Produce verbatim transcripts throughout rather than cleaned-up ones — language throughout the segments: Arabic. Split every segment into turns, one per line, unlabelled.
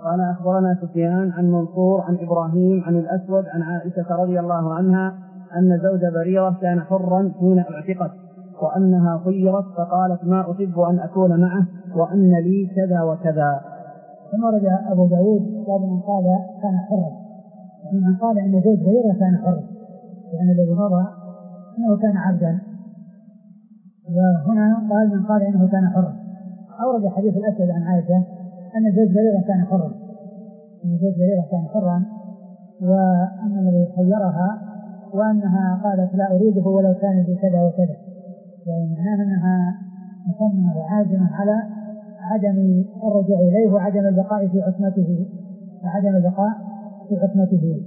قال أخبرنا سفيان عن منصور عن إبراهيم عن الأسود عن عائشة رضي الله عنها أن زوج بريرة كان حرا حين اعتقت وأنها خيرت فقالت ما أحب أن أكون معه وأن لي كذا وكذا.
ثم رجع أبو داود قال من قال كان حرا، من قال أن زوج بريرة كان حرا، يعني الذي مضى أنه كان عبدا، وهنا قال من قال أنه كان حرا. أورد حديث الأسود عن عائشة أن زوج بريرة كان حرا، أن زوج بريرة كان حرا، وأن الذي خيرها وأنها قالت لا أريده ولو كان بكذا وكذا، يعني معناه أنها مصممة وعازمة على عدم الرجوع إليه وعدم البقاء في عصمته وعدم البقاء في عصمته.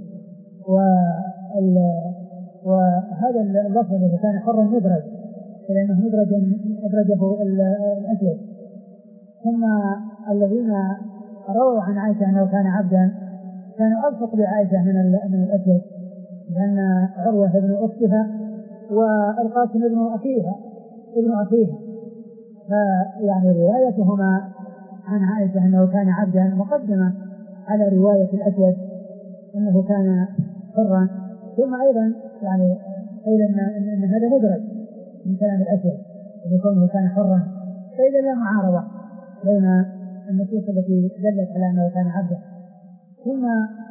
وهذا اللفظ الذي كان حرا مدرج، لأنه مدرج أدرجه الأسود. ثم الذين رووا عن عائشة أنه كان عبدا كانوا ألصق بعائشة من الأسود، لأن عروة ابن أختها والقاسم ابن أخيها ابن أخيها فيعني روايتهما عن عائشة أنه كان عبدا مقدمة على رواية الأسود أنه كان حرا. ثم أيضا يعني قيل أن, إن هذا مدرج من كلام الأسود أن يكونه كان حرا، فإذا لا معارضة بين النصوص التي دلت على أنه كان عبدا. ثم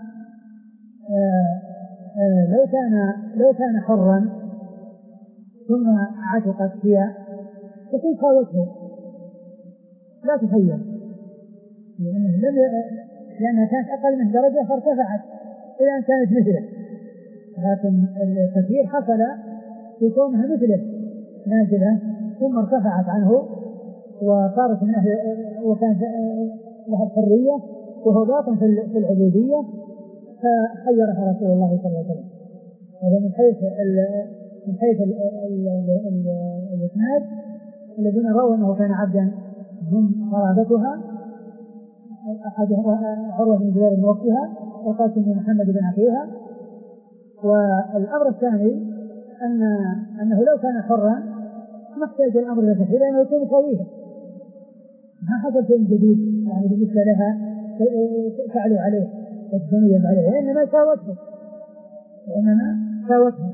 آآ آآ لو كان لو كان حرا ثم عتقت هي تكون ساوته لا تخير، لأنه لم لأنها كانت أقل من درجة فارتفعت إلى أن كانت مثله، لكن التخيير حصل في كونها مثله نازلة ثم ارتفعت عنه وصارت من أهل وكانت لها الحرية وهو باطن في العبودية، فخيرها رسول الله صلى الله عليه وسلم. وهو من حيث من حيث الإسناد الذين رووا أنه كان عبدا هم قرابتها، أحدهم عروة بن زبير بن أختها وقاسم بن محمد بن أخيها. والأمر الثاني أن أنه لو كان حرا ما احتاج الأمر إلى تحرير لأنه يكون سويها، ما حصل شيء جديد يعني بالنسبة لها فعلوا عليه والتميز عليه، وإنما ساوته وإنما ساوته.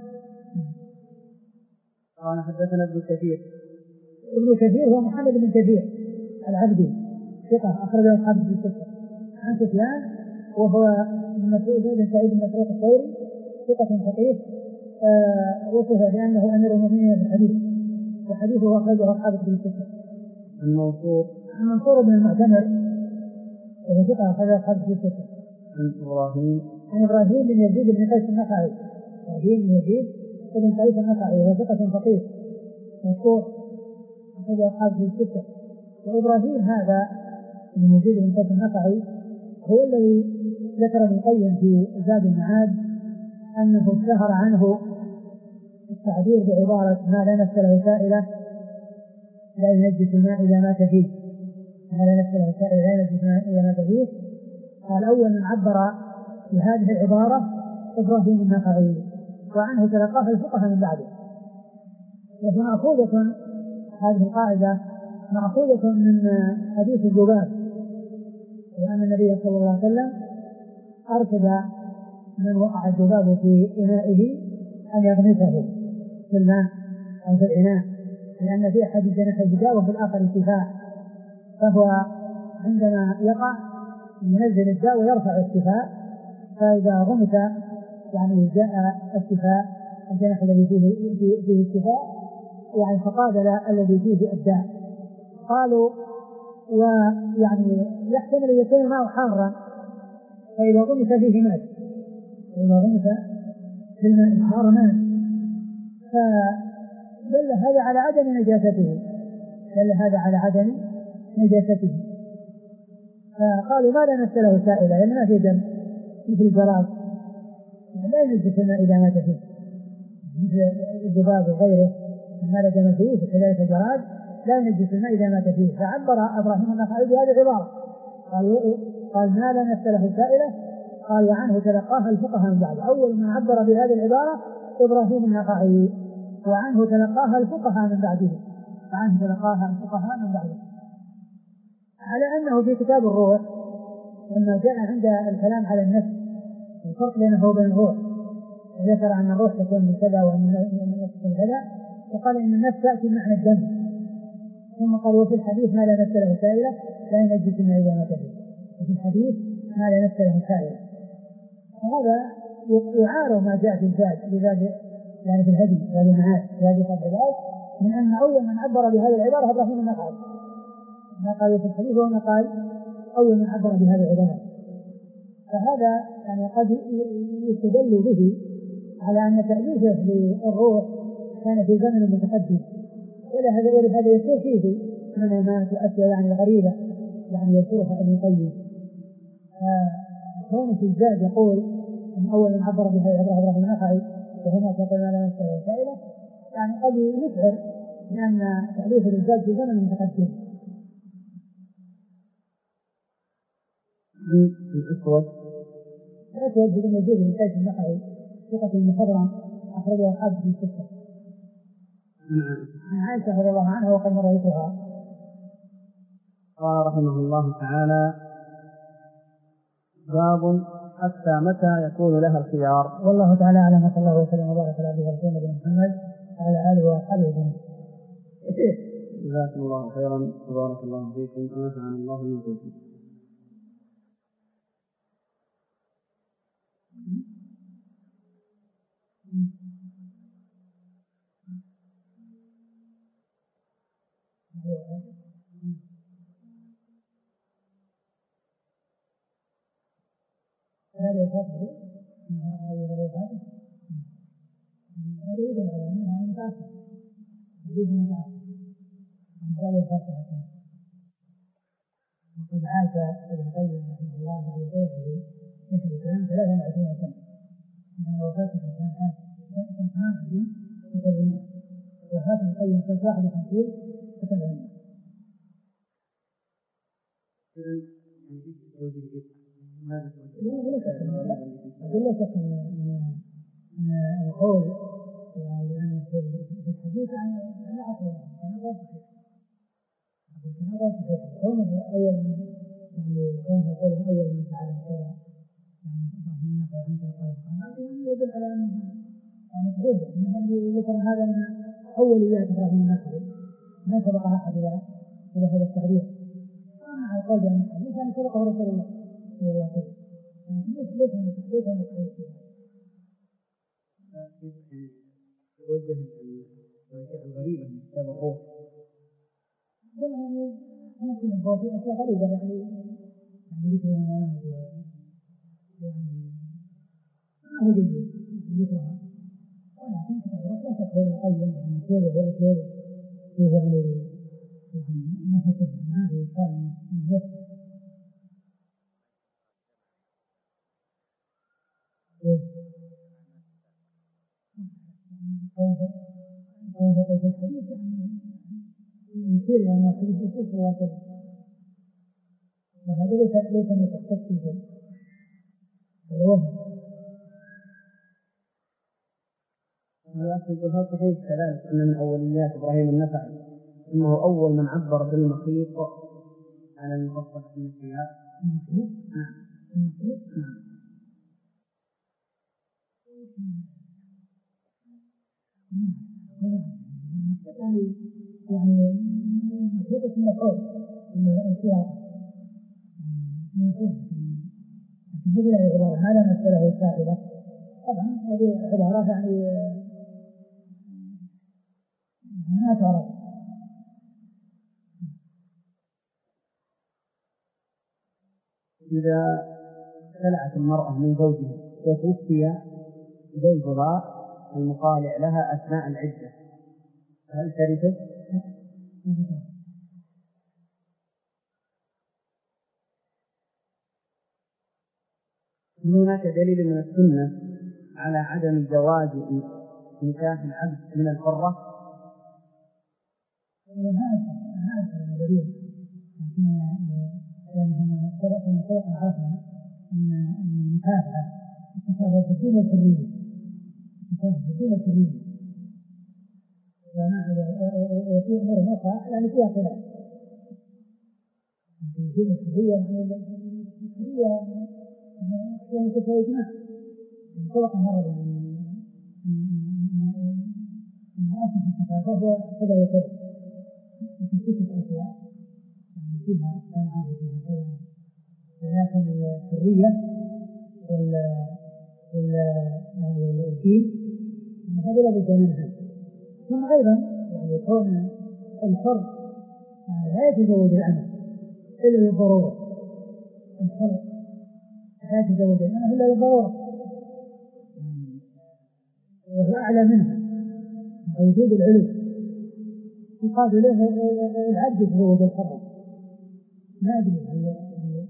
قال حدثنا ابن كثير.
ابن كثير هو محمد بن كثير العبدي ثقة أخرجه أصحاب الكتب الستة عن سفيان وهو مسعود بن سعيد بن مسروق الثوري ثقة فقيه آه وصف بأنه أمير المؤمنين في الحديث، وحديثه أخرجه أصحاب الكتب الستة.
عن منصور
عن منصور بن المعتمر وهو ثقة أخرجه أصحاب الكتب الستة.
عن إبراهيم
عن إبراهيم بن يزيد بن قيس النخعي، إبراهيم بن يزيد بن قيس النخعي وهو ثقة فقيه مشهور أخرجه أصحاب الكتب الستة. وإبراهيم هذا بن يزيد بن قيس النخعي هو الذي ذكر ابن القيم في زاد المعاد أنه اشتهر عنه التعبير بعبارة ما لا نفس له سائلة لا ينجس الماء إذا مات فيه، ما لا نفس له سائلة لا ينجس الماء إذا مات فيه. قال أول من عبر بهذه العبارة إبراهيم النخعي، وعنه تلقاه الفقهاء من بعده. وهي مأخوذة هذه القاعدة مأخوذة من حديث الذباب، وأن النبي صلى الله عليه وسلم أرشد من وقع الذباب في إنائه أن يغمسه في الماء أو في الإناء، لأن في أحد جناحي الداء وفي الآخر شفاء، فهو عندما يقع ينزل الداء ويرفع الشفاء، فإذا غمس يعني جاء الشفاء الجناح الذي فيه, فيه الشفاء يعني فقابل الذي فيه الداء. قالوا ويعني يحتمل أن يكون الماء حارا فإذا غمس فيه مات، فإذا غمس في الماء الحار مات، فدل هذا على عدم نجاسته، دل هذا على عدم نجاسته. فقالوا ما لا نفس له سائلة لأن ما في دم مثل الجراد لا ينجس الماء إذا مات فيه، مثل الذباب وغيره ما لا دم فيه وكذلك الجراد لا ينجس الماء إذا مات فيه. فعبر إبراهيم النخعي بهذه العبارة قال, قال ما لا نفس له سائلة، قال وعنه تلقاها الفقهاء من بعد. أول من عبر بهذه العبارة إبراهيم النخعي، وعنه تلقاها الفقهاء من بعده، وعنه تلقاها الفقهاء من بعده، على أنه في كتاب الروح لما جاء عند الكلام على النفس والفرق بينه وبين الروح، ذكر أن الروح تكون بكذا وأن النفس تكون كذا، وقال إن النفس تأتي معنى الدم، ثم قال وفي الحديث ما لا نفس له سائلة لا ينجس إلا إذا مات به، وفي الحديث ما لا نفس له سائلة. وهذا يعارض ما جاء في الزاد لذلك يعني في الهدي في هذه المعاد في هذه الروايات من أن أول من عبر بهذه العبارة إبراهيم النخعي، ما قالوا في الحديث وهو قال أول من عبر بهذه العبارة. فهذا يعني قد يستدل به على أن تأليفه للروح كان في زمن متقدم، ولهذا ولهذا يكون فيه منامات وأشياء يعني غريبة يعني يذكرها ابن القيم. كون في الزاد يقول أن أول من عبر بهذه العبارة إبراهيم النخعي، وهناك يقول ما لا نفس له سائلة، يعني قد يشعر بأن تأليف الزاد في زمن متقدم.
الأسود
الأسود بن يزيد بن قيس النخعي ثقة مخضرم أخرجه أصحابه في الستة عن عائشة رضي الله عنها وقد مر ذكرها.
قال رحمه الله تعالى: باب حتى متى يكون لها الخيار.
والله تعالى أعلم، صلى الله وسلم وبارك على عبده ورسوله نبينا محمد وعلى آله وأصحابه أجمعين.
جزاكم الله خيرا وبارك الله فيكم ونفعنا الله بما قلتم.
هذا وفاته هذا وفاته هذا يدل على أنها متأخر يجب متأخر هذا وفاته. وقد عاش ابن القيم رحمه الله على شيخه شيخ الإسلام ثلاثة وعشرين سنة، لأن وفاته كانت سنة ثمان وعشرين وسبعمائة، وفاة ابن القيم سنة واحد وخمسين وسبعمائة. لا شك أن القول يعني في الحديث يعني لا أصل له، كان غير صحيح، كان غير صحيح. كونه أول من يعني كونه يقول أول من فعل كذا يعني إبراهيم النخعي عن طريق هذا يعني يدل على أنها يعني صحيح، أنه ذكر هذا من أوليات إبراهيم النخعي، ما سبق أحد إلى إلى هذا التعبير. مع القول بأن الحديث يعني سبقه رسول الله صلى الله عليه وسلم، ليس ليس هناك ليس هناك شيء فيها.
توجه الأشياء الغريبة من كتاب الروح.
يعني ممكن يكون في أشياء غريبة يعني يعني ذكر المنامات يعني ما هو جيد ذكرها، ولكن كتاب الروح لا شك هو القيم يعني أسلوبه هو أسلوبه فيه يعني يعني نفسه هذه كان الجسد وهذا قول الحديث يعني يشير إلى أن الحديث رسول صلى الله عليه وسلم، وهذا ليس ليس من تحتاج فيه شيء، هذا وهم.
هذا يقول صحيح كذلك أن من أوليات إبراهيم النخعي أنه أول من عبر بالمخيط على المفصل في السياق.
المخيط؟
نعم.
المخيط؟
نعم.
يعني يعني مخيطة المفعول السياق يعني مفعول، لكن بدل العبارة ما لا نفسه سائلة، طبعا هذه عبارات يعني ما تعرف.
إذا خلعت المرأة من زوجها وتوفي زوجها المخالع لها أثناء العدة هل ترثه؟ هناك دليل من السنة على عدم جواز نكاح العبد من الحرة؟
هذا دليل، لكن يعني هم سبق سبق عرفنا أن أن المكافأة تتكافأ في الدين والحرية، تتكافأ في الدين والحرية، وفي أمور أخرى يعني فيها خلاف. في الدين والحرية يعني هي يعني كيف يجمع سبق مرة يعني أن أصل الثقافة هو كذا وكذا في ستة أشياء يعني فيها صنعة وفيها كذا، ولكن الحرية وال وال يعني الدين هذه لابد منها. ثم أيضا يعني كون الحر يعني لا يتزوج الأمة إلا للضرورة، الحر لا يتزوج الأمة إلا للضرورة وهو أعلى منها وجود العلو، يقال له العبد يتزوج الحر. ما أدري هل يعني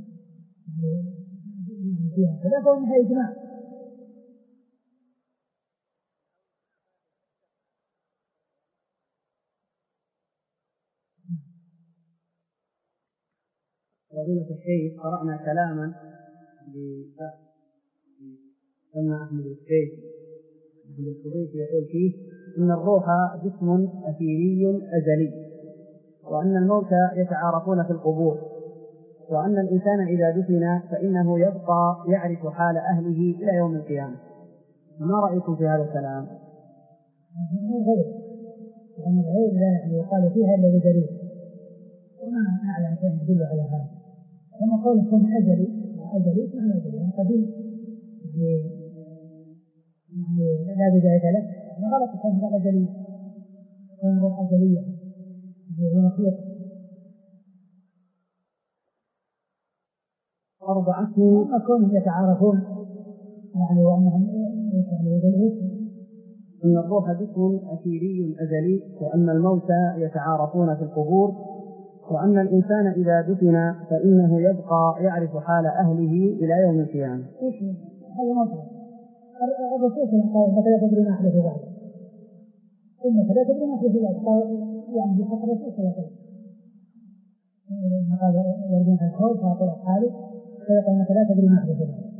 يعني فيها خلاف أو أنها إجماع.
فضيلة الشيخ، قرأنا كلاما لسمع أحمد الشيخ أحمد الخضيري يقول فيه إن الروح جسم أثيري أزلي، وأن الموتى يتعارفون في القبور، وأن الإنسان إذا دفن فإنه يبقى يعرف حال أهله إلى يوم القيامة. ما رأيكم في هذا الكلام؟
هذا غير وأمر غير لا يعني يقال فيها إلا بدليل، وما أعلم شيء يدل على هذا. ثم قول يكون أجلي أجلي معنى أجلي يعني قديم يعني لا بداية له، يعني غلط يكون هذا أجلي يكون روح أجلية هي مخلوق.
أربعة
أما كونهم يتعارفون يعني وأنهم يعني يقول إيش؟
إن الروح جسم أثيري أزلي، وأن الموتى يتعارفون في القبور، وأن الإنسان إذا دفن فإنه يبقى يعرف حال أهله إلى يوم القيامة.
إيش هذا موضوع الرسول قال إنك لا تدري ما أحدث بعد، إنك لا تدري ما أحدث بعد، قال يعني في حق الرسول صلى الله عليه وسلم قال يرجون عن الحوض فأقول أصحابي فيقول إنك لا تدري ما أحدث بعد.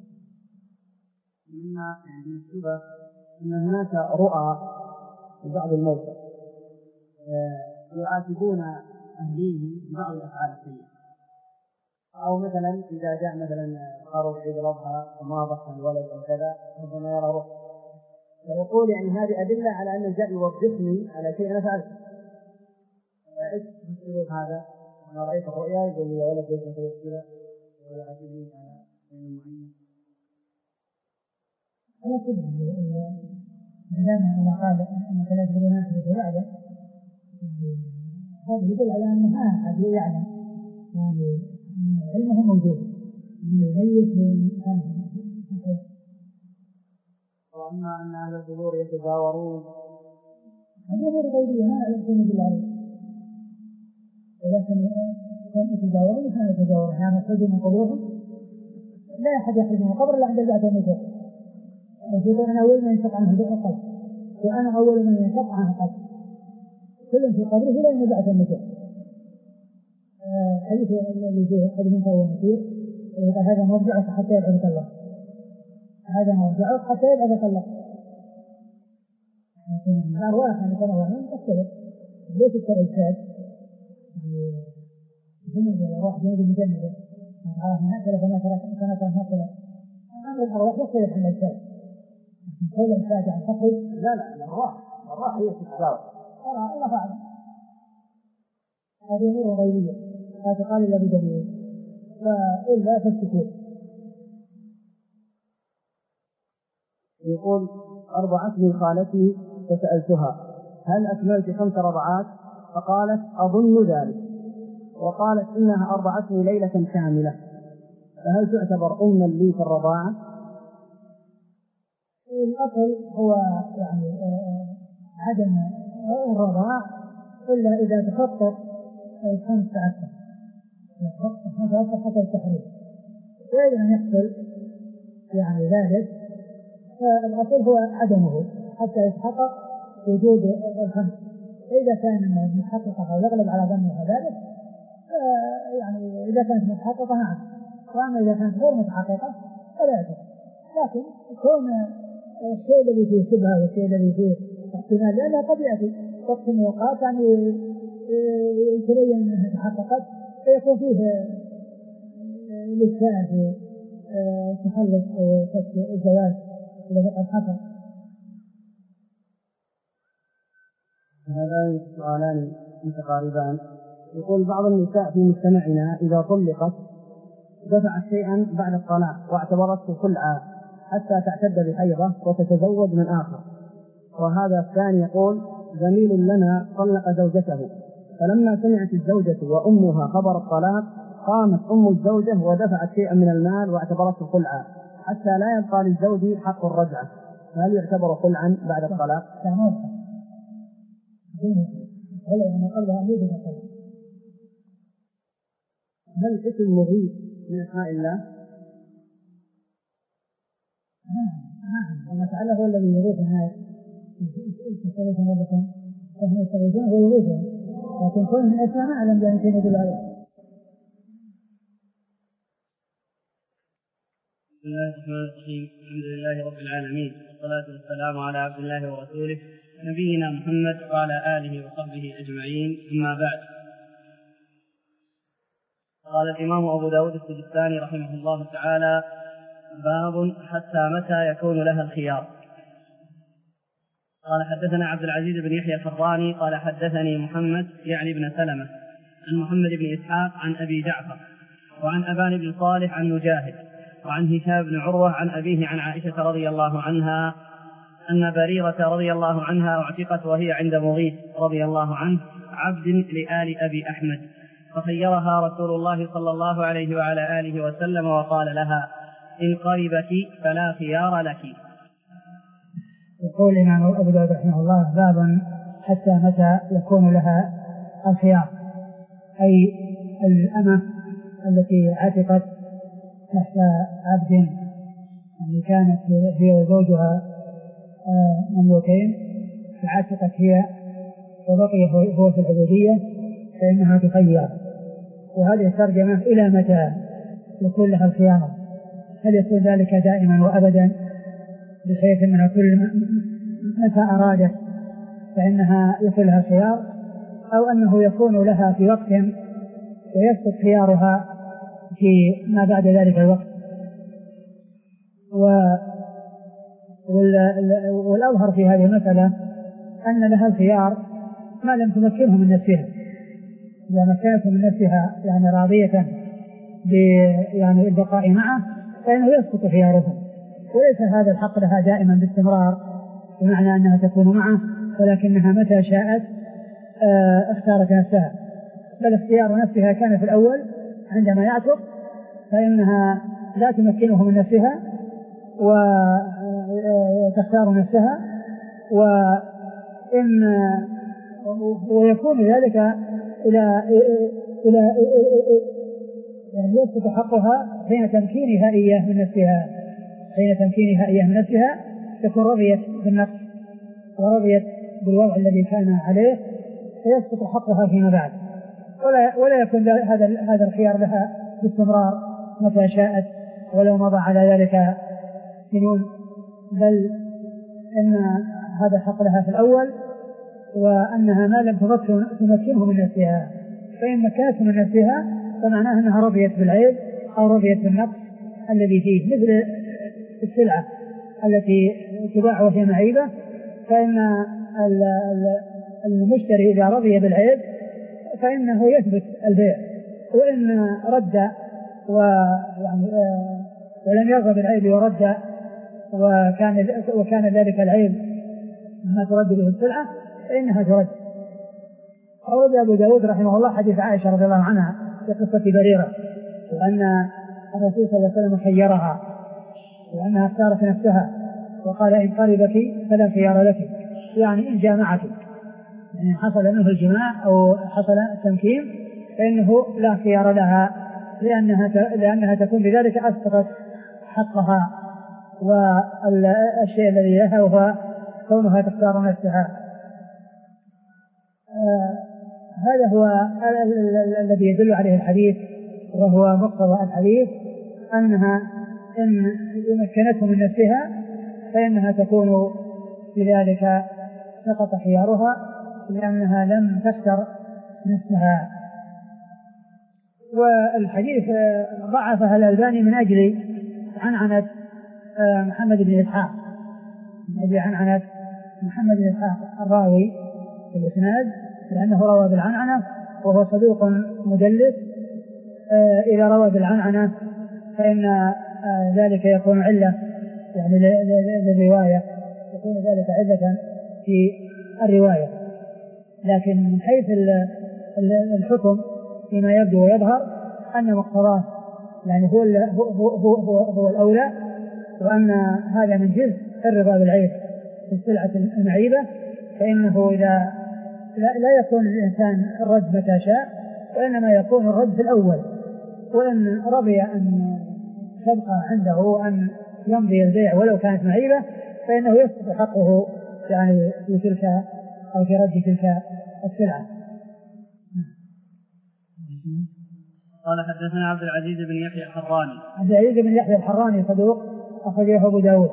مما يعني الشبه أن هناك رؤى لبعض الموتى يعاتبون أهليهم ببعض الأفعال السيئة، أو مثلا إذا جاء مثلا قرب عيد الأضحى وما ضحى الولد أو كذا ربما يرى روح، فيقول يعني هذه أدلة على أن الجاء يوبخني على شيء أنا فعلته. فإيش تفسرون هذا؟ أنا رأيت رؤيا يقول لي يا ولد ليش مسوي كذا ولا عجبني على شيء معين.
على كل ما دام الله قال انك لا تدري ما احدث بعده هذا يدل على ان ما احد يعلم يعني علمه موجود من الميت من كان في الحياه.
واما ان اهل القبور يتجاورون
هذه امور غيبيه ما نعلم شيء يدل عليه، ولكن كون يتجاورون ما يتجاورون يعني يخرجوا من قبورهم لا احد يخرج من القبر الا عند البعث والنشور. ويقول أنا أول من ينشق عنه القبر وأنا أول من ينشق عنه القبر كلهم في قبره لا ينبعث النشور. حديث الذي فيه حديث منكر ونكير يقول هذا مرجعك حتى يبعثك الله، هذا مرجعك حتى يبعثك الله. لكن الأرواح يعني كما وهم تختلف ليست كالأجساد يعني جمد الأرواح جمد مجندة عرف من أكل فما ترك كما ترك مثلا أمر الأرواح يختلف عن الأجساد. كل إنسان عن تقل
لا لا الأرواح الأرواح هي تتجاوز.
أرى الله أعلم هذه أمور غيبية لا تقال إلا بدليل فإلا فالسكوت.
يقول أرضعتني خالتي فسألتها هل أكملت خمس رضعات؟ فقالت أظن ذلك، وقالت إنها أرضعتني ليلة كاملة، فهل تعتبر أما لي في الرضاعة؟
الأصل هو يعني عدم الرضاع إلا إذا تخطط الخمس عشر تخطط الخمس عشر حتى التحريم، وإذا لم يحصل يعني ذلك فالأصل هو عدمه حتى يتحقق وجود الخمس. إذا كان متحققة أو يغلب على ظنها ذلك يعني إذا كانت متحققة نعم، وأما إذا كانت غير متحققة فلا يجوز. لكن كون الشيء الذي فيه شبهة والشيء الذي فيه احتمال لأنها قد يأتي وقت من الأوقات يعني يتبين أنها تحققت فيكون فيه الإفتاء في تخلص أو الزواج الذي قد حصل.
هذان سؤالان متقاربان. يقول بعض النساء في مجتمعنا إذا طلقت دفعت شيئا بعد الطلاق واعتبرته خلعا حتى تعتد بحيضة وتتزوج من آخر. وهذا الثاني يقول زميل لنا طلق زوجته، فلما سمعت الزوجة وأمها خبر الطلاق قامت أم الزوجة ودفعت شيئا من المال واعتبرته خلعا حتى لا يبقى للزوج حق الرجعة، هل يعتبر خلعا بعد الطلاق؟
ولا يعني قبلها أن يجب الطلاق.
هل الاسم مضيف من أسماء الله؟
نعم نعم، الله تعالى هو الذي يضيف الناس، يستغيثون ربكم فهم يستغيثون ويضيفون، لكن كل من الأسماء ما أعلم بأن شيء يدل عليه.
بسم الله الرحمن الرحيم، الحمد لله رب العالمين، والصلاة والسلام على عبد الله ورسوله نبينا محمد وعلى آله وصحبه أجمعين، أما بعد. قال الإمام أبو داود السجستاني رحمه الله تعالى: باب حتى متى يكون لها الخيار. قال حدثنا عبد العزيز بن يحيى الحراني قال حدثني محمد يعني بن سلمة عن محمد بن إسحاق عن أبي جعفر وعن أبان بن صالح عن مجاهد وعن هشام بن عروة عن أبيه عن عائشة رضي الله عنها أن بريرة رضي الله عنها اعتقت وهي عند مغيث رضي الله عنه عبد لآل أبي أحمد، فخيرها رسول الله صلى الله عليه وعلى آله وسلم وقال لها: إن قربك فلا خيار لك.
يقول الإمام أبو داود رحمه الله: باب حتى متى يكون لها الخيار، أي الأمة التي عتقت تحت عبد، يعني كانت هي وزوجها مملوكين فعتقت هي وبقي هو في العبودية فإنها تخير. وهذه الترجمة إلى متى يكون لها الخيار؟ هل يكون ذلك دائما وأبدا بحيث أنها كل متى أرادت فإنها يكون لها خيار، أو أنه يكون لها في وقت ويسقط خيارها في ما بعد ذلك الوقت؟ والأظهر في هذه المسألة أن لها الخيار ما لم تمكنه من نفسها. إذا مكنته من نفسها يعني راضية يعني البقاء معه فإنه يسقط خيارها، وليس هذا الحق لها دائما باستمرار بمعنى أنها تكون معه، ولكنها متى شاءت اختارت نفسها، بل اختيار نفسها كان في الأول عندما يعتق فإنها لا تمكنه من نفسها وتختار نفسها، وإن ويكون ذلك إلى إلى يعني يسقط حقها حين تمكينها إياه من نفسها. حين تمكينها إياه من نفسها تكون رضيت بالنقص ورضيت بالوضع الذي كان عليه فيسقط حقها فيما بعد، ولا ولا يكون هذا هذا الخيار لها باستمرار متى شاءت ولو مضى على ذلك سنون، بل إن هذا الحق لها في الأول، وأنها ما لم تمكنه من نفسها، فإن مكنته من نفسها فمعناه أنها رضيت بالعيب أو رضيت بالنقص الذي فيه، مثل السلعة التي تباع وهي معيبة، فإن المشتري إذا رضي بالعيب فإنه يثبت البيع، وإن رد ويعني ولم يرضى بالعيب ورد وكان وكان ذلك العيب ما ترد به السلعة فإنها ترد. أورد أبو داود رحمه الله حديث عائشة رضي الله عنها في قصة بريرة، وأن الرسول صلى الله عليه وسلم خيرها وأنها اختارت نفسها وقال: إن قربك فلا خيار لك، يعني إن جامعك، يعني حصل منه الجماع أو حصل التمكين فإنه لا خيار لها، لأنها لأنها تكون بذلك أسقطت حقها والشيء الذي لها وهو كونها تختار نفسها. آه هذا هو الذي يدل عليه الحديث، وهو مقتضى الحديث أنها إن مكنته من نفسها فإنها تكون بذلك سقط خيارها، لأنها لم تختر نفسها. والحديث ضعفه الألباني من أجل عنعنة محمد بن إسحاق، من أجل عنعنة محمد بن إسحاق الراوي في الإسناد، لأنه روى بالعنعنة وهو صدوق مدلس. إذا روى بالعنعنة فإن ذلك يكون علة يعني للرواية، يكون ذلك علة في الرواية. لكن من حيث الحكم فيما يبدو ويظهر أن مقتضاه يعني هو هو هو هو, هو الأولى، وأن هذا من جزء الرضا بالعيب في السلعة المعيبة، فإنه إذا لا, لا يكون الإنسان الرد متى شاء، وإنما يكون الرد في الأول، وإن رضي أن تبقى عنده أن يمضي البيع ولو كانت معيبة فإنه يسقط حقه يعني في تلك أو في رد تلك السلعة.
قال حدثنا عبد العزيز بن يحيى الحراني.
عبد العزيز بن يحيى الحراني صدوق أخرجه أبو داود.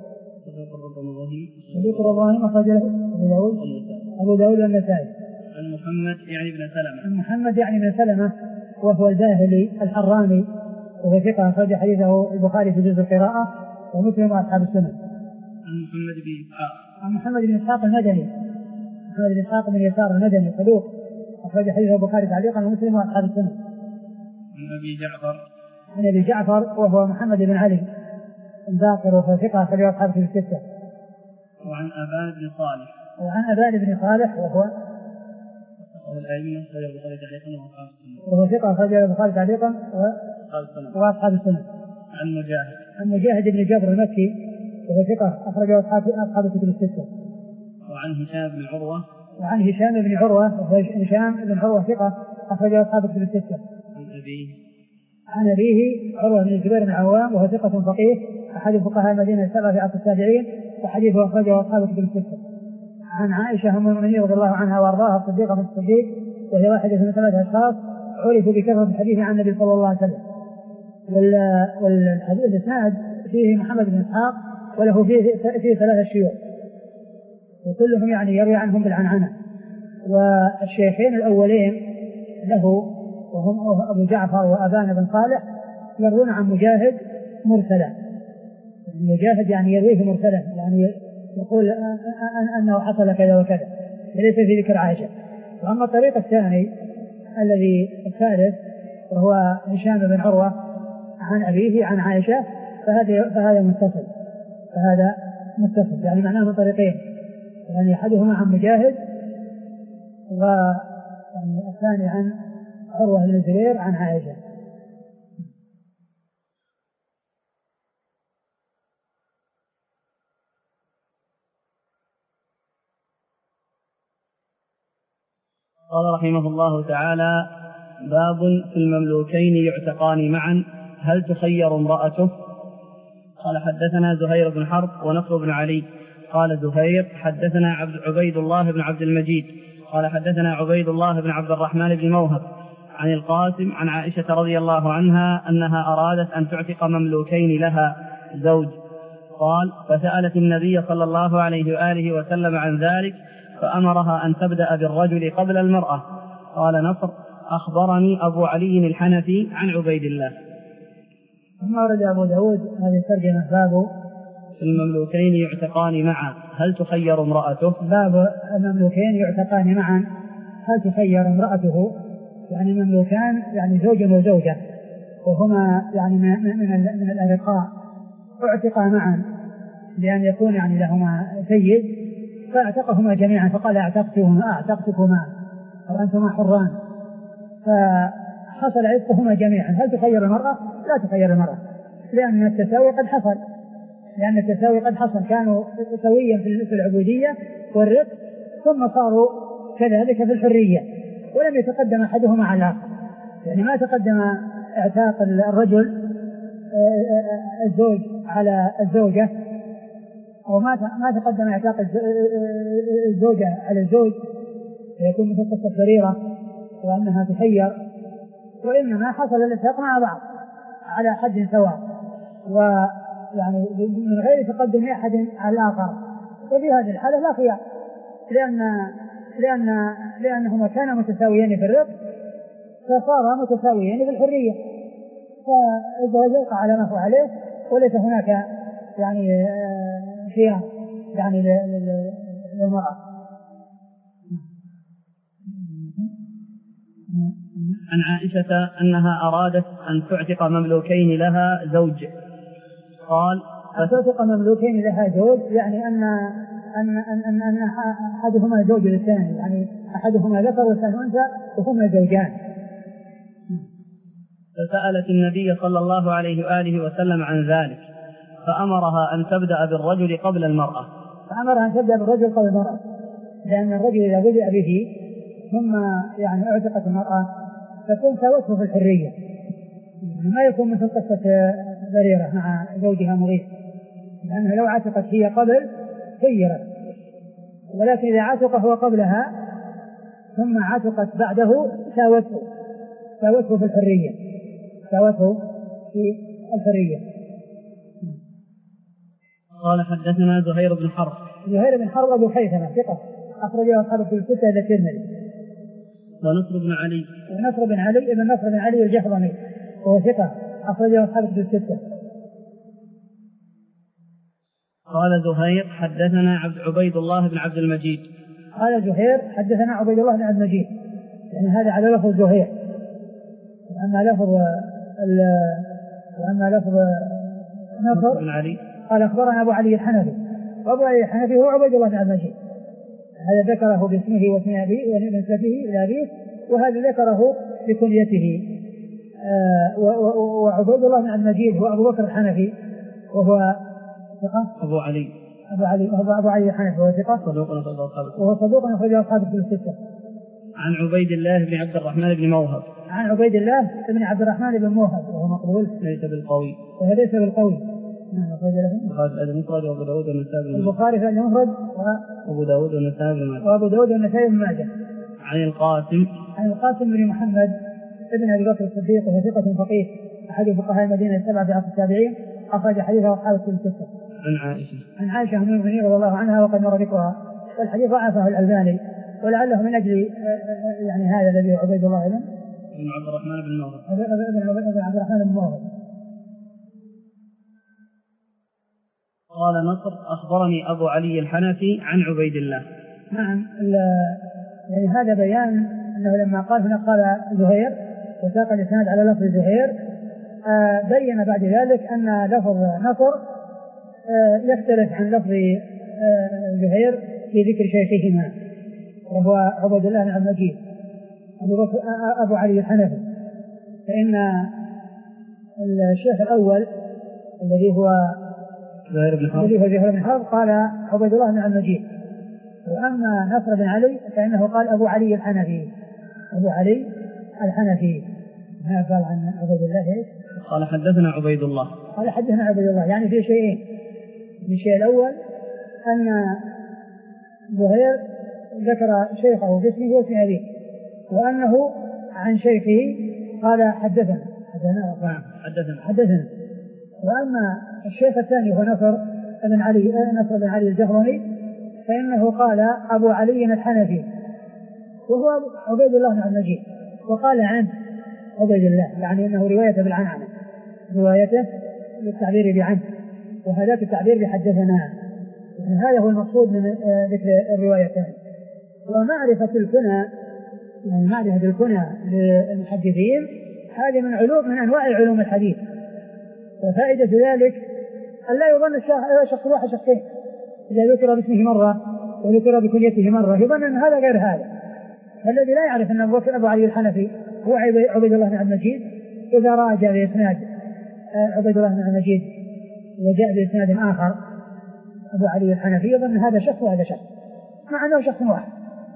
صدوق الرضاهي أخرجه أبو داود أبو داود والنسائي.
عن محمد يعني بن سلمة.
عن محمد يعني بن سلمة وهو الباهلي الحراني، وهو ثقة أخرج حديثه البخاري في جزء القراءة ومسلم وأصحاب السنة.
عن محمد بن إسحاق.
عن محمد بن إسحاق المدني، محمد بن إسحاق بن يسار المدني صدوق أخرج حديثه البخاري تعليقا ومسلم وأصحاب السنة.
عن أبي جعفر.
عن أبي جعفر وهو محمد بن علي الباقر وهو ثقة أخرج أصحاب في الستة.
وعن أبان بن صالح.
وعن أبان بن صالح وهو
والأئمة أخرج البخاري تعليقا وأصحاب السنة.
وهو ثقة أخرج البخاري تعليقا وأصحاب السنة.
عن مجاهد.
عن مجاهد بن جبر المكي وهو ثقة أخرج أصحاب أصحاب الكتب الستة.
وعن هشام بن عروة.
وعن هشام بن عروة وهو هشام بن عروة ثقة أخرج أصحاب الكتب الستة.
عن أبيه.
عن أبيه عروة بن الزبير بن العوام وهو ثقة فقيه أحد فقهاء المدينة السبعة في عصر التابعين، وحديثه أخرجه أصحاب الكتب الستة. عن عائشة أم المؤمنين رضي الله عنها وأرضاها الصديقة بنت الصديق، وهي واحدة من ثلاثة أشخاص عرفوا بكثرة الحديث عن النبي صلى الله عليه وسلم. والحديث الإسناد فيه محمد بن إسحاق وله فيه فيه ثلاثة شيوخ، وكلهم يعني يروي عنهم بالعنعنة. والشيخين الأولين له وهم أبو جعفر وأبان بن صالح يروون عن مجاهد مرسلا، مجاهد يعني يرويه مرسلا، يعني يقول أنه حصل كذا وكذا، ليس في ذكر عائشة. وأما الطريق الثاني الذي الثالث وهو هشام بن عروة عن أبيه عن عائشة فهذا فهذا متصل فهذا متصل يعني معناه من طريقين، يعني أحدهما عن مجاهد والثاني عن عروة بن الزبير عن عائشة.
قال رحمه الله تعالى: باب في المملوكين يعتقان معا هل تخير امرأته؟ قال حدثنا زهير بن حرب ونصر بن علي. قال زهير حدثنا عبد عبيد الله بن عبد المجيد قال حدثنا عبيد الله بن عبد الرحمن بن موهب عن القاسم عن عائشة رضي الله عنها أنها أرادت أن تعتق مملوكين لها زوج، قال: فسألت النبي صلى الله عليه وآله وسلم عن ذلك فأمرها أن تبدأ بالرجل قبل المرأة. قال نصر: أخبرني أبو علي الحنفي عن عبيد الله.
ثم ورد أبو داود هذه الترجمة: باب
في المملوكين يعتقان معا هل تخير امرأته؟
باب المملوكين يعتقان معا هل تخير امرأته، يعني مملوكان يعني زوج وزوجة وهما يعني من من الأرقاء اعتقا معا لأن يكون يعني لهما سيد فاعتقهما جميعا، فقال: اعتقتهما اعتقتكما وأنتما حران، فحصل عتقهما جميعا. هل تخير المرأة؟ لا تخير المرأة، لأن التساوي قد حصل لأن التساوي قد حصل كانوا سويا في العبودية والرق، ثم صاروا كذلك في الحرية، ولم يتقدم أحدهما على الآخر، يعني ما تقدم اعتاق الرجل الزوج على الزوجة، أو ما ما تقدم اعتاق الزوجة على الزوج، فيكون مثل قصة بريرة وأنها تخير، وإنما حصل الاتفاق مع بعض على حد سواء، ويعني من غير تقدم أحد على الآخر. وفي هذه الحالة لا خيار، لأن لأن لأنهما كانا متساويين في الرق، فصار متساويين بالحرية، فالزواج يوقع على ما هو عليه وليس هناك يعني خيار يعني للمرأة.
عن عائشة أنها أرادت أن تعتق مملوكين لها زوج، قال
أن تعتق مملوكين لها زوج يعني أن أن أن أن أحدهما زوج للثاني، يعني أحدهما ذكر والثاني أنثى وهما زوجان.
فسألت النبي صلى الله عليه وآله وسلم عن ذلك فأمرها أن تبدأ بالرجل قبل المرأة.
فأمرها أن تبدأ بالرجل قبل المرأة، لأن الرجل إذا بدأ به ثم يعني اعتقت المرأة تكون ساوته في الحرية، ما يكون مثل قصة بريرة مع زوجها مغيث، لأنها لو عتقت هي قبل خيرت، ولكن إذا عتق هو قبلها ثم عتقت بعده ساوته ساوته في الحرية ساوته في الحرية.
قال حدثنا زهير بن حرب.
زهير بن حرب أبو خيثمة ثقة أخرجه أصحاب في الستة إلى الترمذي.
ونصر بن علي.
ونصر بن علي ابن نصر بن علي الجهضمي وهو ثقة أخرجه أصحاب في الستة.
قال زهير حدثنا عبيد الله بن عبد المجيد.
قال زهير حدثنا عبيد الله بن عبد المجيد، يعني هذا على لفظ زهير، وأما لفظ وأما لفظ نصر
بن علي
قال أخبرنا أبو علي الحنفي، وأبو علي الحنفي هو عبيد الله بن عبد المجيد، هذا ذكره باسمه واسم أبيه ونسبته إلى أبيه، وهذا ذكره بكنيته. آه وعبيد الله بن عبد المجيد هو أبو بكر الحنفي وهو ثقة
أبو علي
أبو علي أبو, أبو علي الحنفي وهو ثقة
صدوق
وهو صدوق أخرجه أصحاب الكتب الستة.
عن عبيد الله بن عبد الرحمن بن موهب.
عن عبيد الله بن عبد الرحمن بن موهب وهو مقبول
ليس بالقوي
وهو ليس بالقوي.
البخاري المفرد وأبو داود والنسائي بن
البخاري في المفرد
وأبو داود والنسائي بن ماجه
وأبو داود والنسائي بن ماجه.
عن القاسم
عن القاسم بن محمد ابن أبي بكر الصديق وهو ثقة فقيه أحد فقهاء المدينة السبعة في عصر التابعين، أخرج حديثه أصحاب الكتب الستة.
عن عائشة
عن عائشة أم المؤمنين رضي الله عنها وقد مر ذكرها، والحديث ضعفه الألباني ولعله من أجل يعني هذا الذي هو عبيد الله بن
عبد الرحمن بن موهب
ابن عبد الرحمن بن موهب.
قال نصر أخبرني أبو علي الحنفي عن عبيد الله.
نعم، يعني هذا بيان أنه لما قال هنا قال زهير وساق الإسناد على لفظ زهير، آه بين بعد ذلك أن لفظ نصر آه يختلف عن لفظ آه زهير في ذكر شيخهما وهو عبد الله بن عبد المجيد أبو, أبو علي الحنفي، فإن الشيخ الأول الذي هو
زهير بن حرب
الذي هو زهير بن حرب قال عبد الله بن عبد المجيد، وأما نصر بن علي فإنه قال أبو علي الحنفي أبو علي الحنفي. ما قال عن عبد الله إيش؟
قال حدثنا عبيد الله.
قال حدثنا عبيد الله، يعني في شيئين. الشيء الأول أن زهير ذكر شيخه باسمه واسم أبيه، وأنه عن شيخه قال حدثنا حدثنا
حدثنا
حدثنا وأما الشيخ الثاني هو نصر بن علي نصر بن علي الجهضمي فإنه قال أبو علي الحنفي وهو عبيد الله بن عبد المجيد، وقال عنه عبيد الله، يعني أنه روايته بالعنعنة، روايته بالتعبير بعنه، وهذاك التعبير بحدثنا. يعني هذا هو المقصود من ذكر الروايتين. ومعرفة الكنى يعني معرفة الكنى للمحدثين هذه من علوم من أنواع علوم الحديث، وفائدة ذلك أن لا يظن شخص واحد شخصين، إذا ذكر باسمه مرة وذكر بكنيته مرة يظن أن هذا غير هذا. الذي لا يعرف أن أبو علي الحنفي هو عبيد الله بن عبد المجيد إذا راجع بإسناد عبيد الله بن عبد المجيد وجاء بإسناد آخر أبو علي الحنفي يظن هذا شخص وهذا شخص، مع أنه شخص واحد.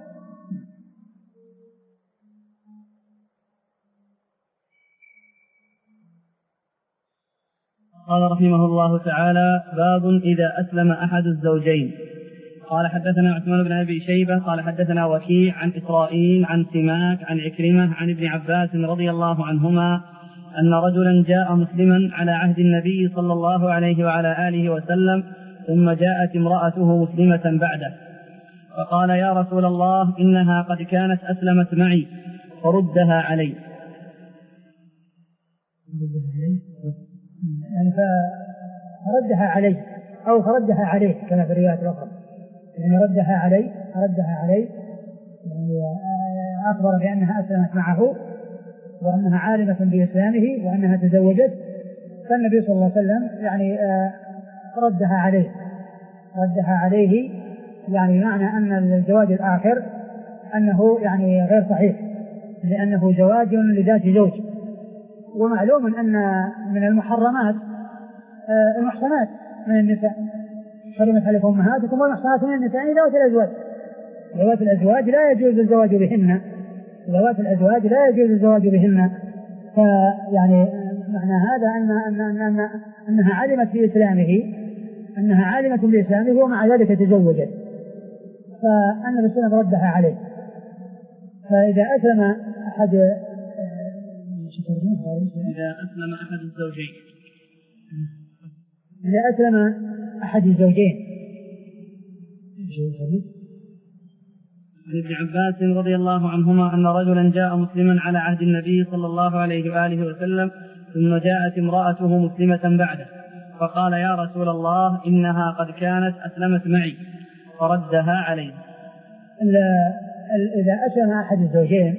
قال رحمه الله تعالى: باب إذا أسلم أحد الزوجين. قال حدثنا عثمان بن أبي شيبة قال حدثنا وكيع عن إسرائيل عن سماك عن عكرمة عن ابن عباس رضي الله عنهما أن رجلا جاء مسلما على عهد النبي صلى الله عليه وعلى آله وسلم، ثم جاءت امرأته مسلمة بعده، فقال: يا رسول الله، إنها قد كانت أسلمت معي فردها علي.
يعني فردها عليه أو فردها عليه كما في الرواية الأخرى، يعني ردها عليه ردها عليه يعني أخبر بأنها أسلمت معه وأنها عالمة بإسلامه وأنها تزوجت، فالنبي صلى الله عليه وسلم يعني ردها عليه ردها عليه يعني معنى أن الزواج الآخر أنه يعني غير صحيح، لأنه زواج لذات زوج. ومعلوم أن من المحرمات المحصنات من النساء، حرمت عليكم أمهاتكم والمحصنات من النساء ذوات الأزواج. ذوات الأزواج لا يجوز الزواج بهن ذوات الأزواج لا يجوز الزواج بهن فيعني معنى هذا أن أن أن أن أنها علمت بإسلامه أنها عالمة بإسلامه ومع ذلك تزوجت، فالنبي صلى الله عليه وسلم ردها عليه. فإذا أسلم أحد
إذا أسلم أحد الزوجين
إذا أسلم أحد الزوجين
عن ابن عباس رضي الله عنهما أن رجلا جاء مسلما على عهد النبي صلى الله عليه وآله وسلم ثم جاءت امرأته مسلمة بعده فقال يا رسول الله إنها قد كانت أسلمت معي فردها عليه.
إذا أسلم أحد الزوجين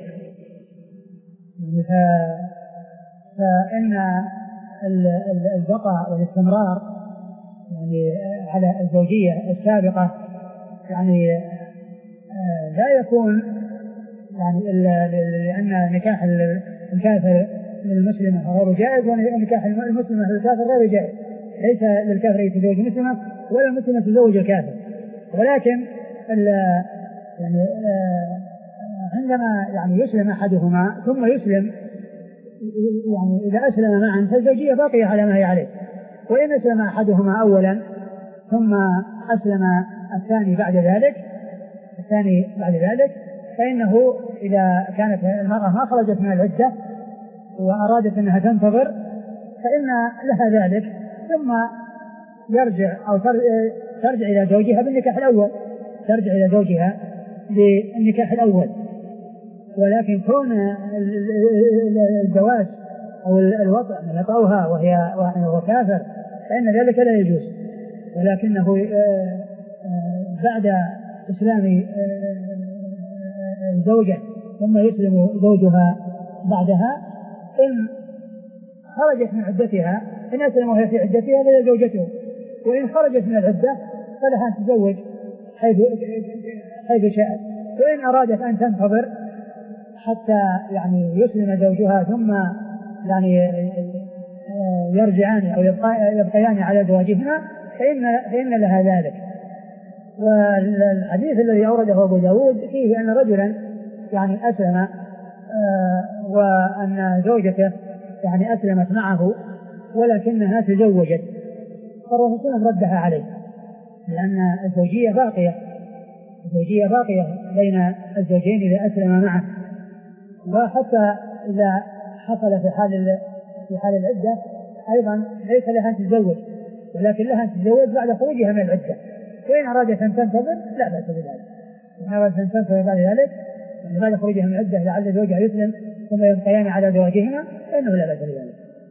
فإن البقاء والاستمرار يعني على الزوجية السابقة يعني لا يكون يعني لأن نكاح الكافر للمسلمة غير جائز ونكاح المسلمة للكافر غير جائز، ليس للكافر يتزوج مسلمة ولا المسلمة تزوج الكافر، ولكن يعني عندما يعني يسلم أحدهما ثم يسلم يعني إذا أسلم معا فالزوجية باقية على ما هي عليه، وإن أسلم أحدهما أولا ثم أسلم الثاني بعد ذلك الثاني بعد ذلك فإنه إذا كانت المرأة ما خرجت من العدة وأرادت أنها تنتظر فإن لها ذلك ثم يرجع أو ترجع إلى زوجها بالنكاح الأول ترجع إلى زوجها بالنكاح الأول. ولكن كون الزواج أو الوطء من يطأها وهي وهو كافر فإن ذلك لا يجوز، ولكنه بعد إسلام الزوجة ثم يسلم زوجها بعدها إن خرجت من عدتها إن أسلم وهي في عدتها فهي زوجته، وإن خرجت من العدة فلها أن تزوج حيث حيث شاءت، وإن أرادت أن تنتظر حتى يعني يسلم زوجها ثم يعني يرجعان أو يبقيان على زواجهما فإن, فإن لها ذلك. والحديث الذي أورده أبو داود فيه أن رجلا يعني أسلم وأن زوجته يعني أسلمت معه ولكنها تزوجت، فالرسول صلى الله عليه وسلم ردها عليه لأن الزوجية باقية الزوجية باقية بين الزوجين إذا أسلم معه، وحتى إذا حصل في حال في حال العدة أيضا ليس لها أن تتزوج، ولكن لها أن تتزوج بعد خروجها من العدة، وإن أرادت أن تنتظر لا بأس بذلك، إن أرادت أن تنتظر بعد ذلك بعد خروجها من العدة لعل زوجها يسلم ثم يبقيان على زواجهما فإنه لا بأس بذلك.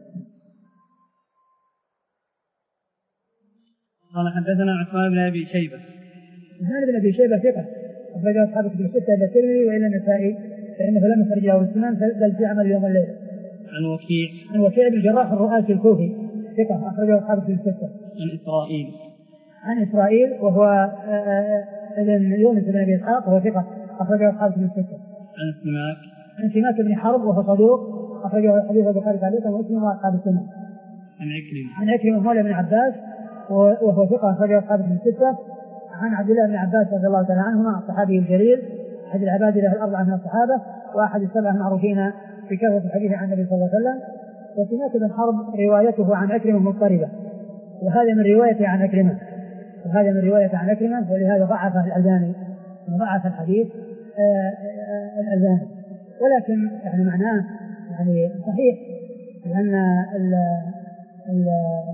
قال حدثنا عثمان بن أبي شيبة.
عثمان بن أبي شيبة ثقة أخرجه أصحاب الكتب الستة إلا الترمذي وإلا النسائي فإنه لم يخرج له السنن بل في عمل يوم الليل.
عن وكيع
عن وكيع بن الجراح الرؤاسي الكوفي ثقة أخرجه أصحاب الكتب الستة.
عن إسرائيل
عن إسرائيل وهو ابن يونس بن أبي إسحاق وهو ثقة أخرجه أصحاب الكتب الستة.
عن سماك
عن سماك بن حرب وهو صدوق أخرجه حديث البخاري تعليقا ومسلم وأصحاب السنن.
عن عكرمة
عن عكرمة مولى بن عباس وهو ثقة أخرجه أصحاب الكتب الستة. عن عبد الله بن عباس رضي الله تعالى عنهما الصحابي الجليل أحد العباد له الأربعة من الصحابة وأحد السبعة المعروفين في كثرة الحديث عن النبي صلى الله عليه وسلم. وسماك بن حرب روايته عن عكرمة مضطربة وهذا من روايته عن عكرمة وهذا من روايته عن عكرمة ولهذا ضعف الألباني ضعف الحديث الألباني، ولكن يعني معناه يعني صحيح لأن ال ال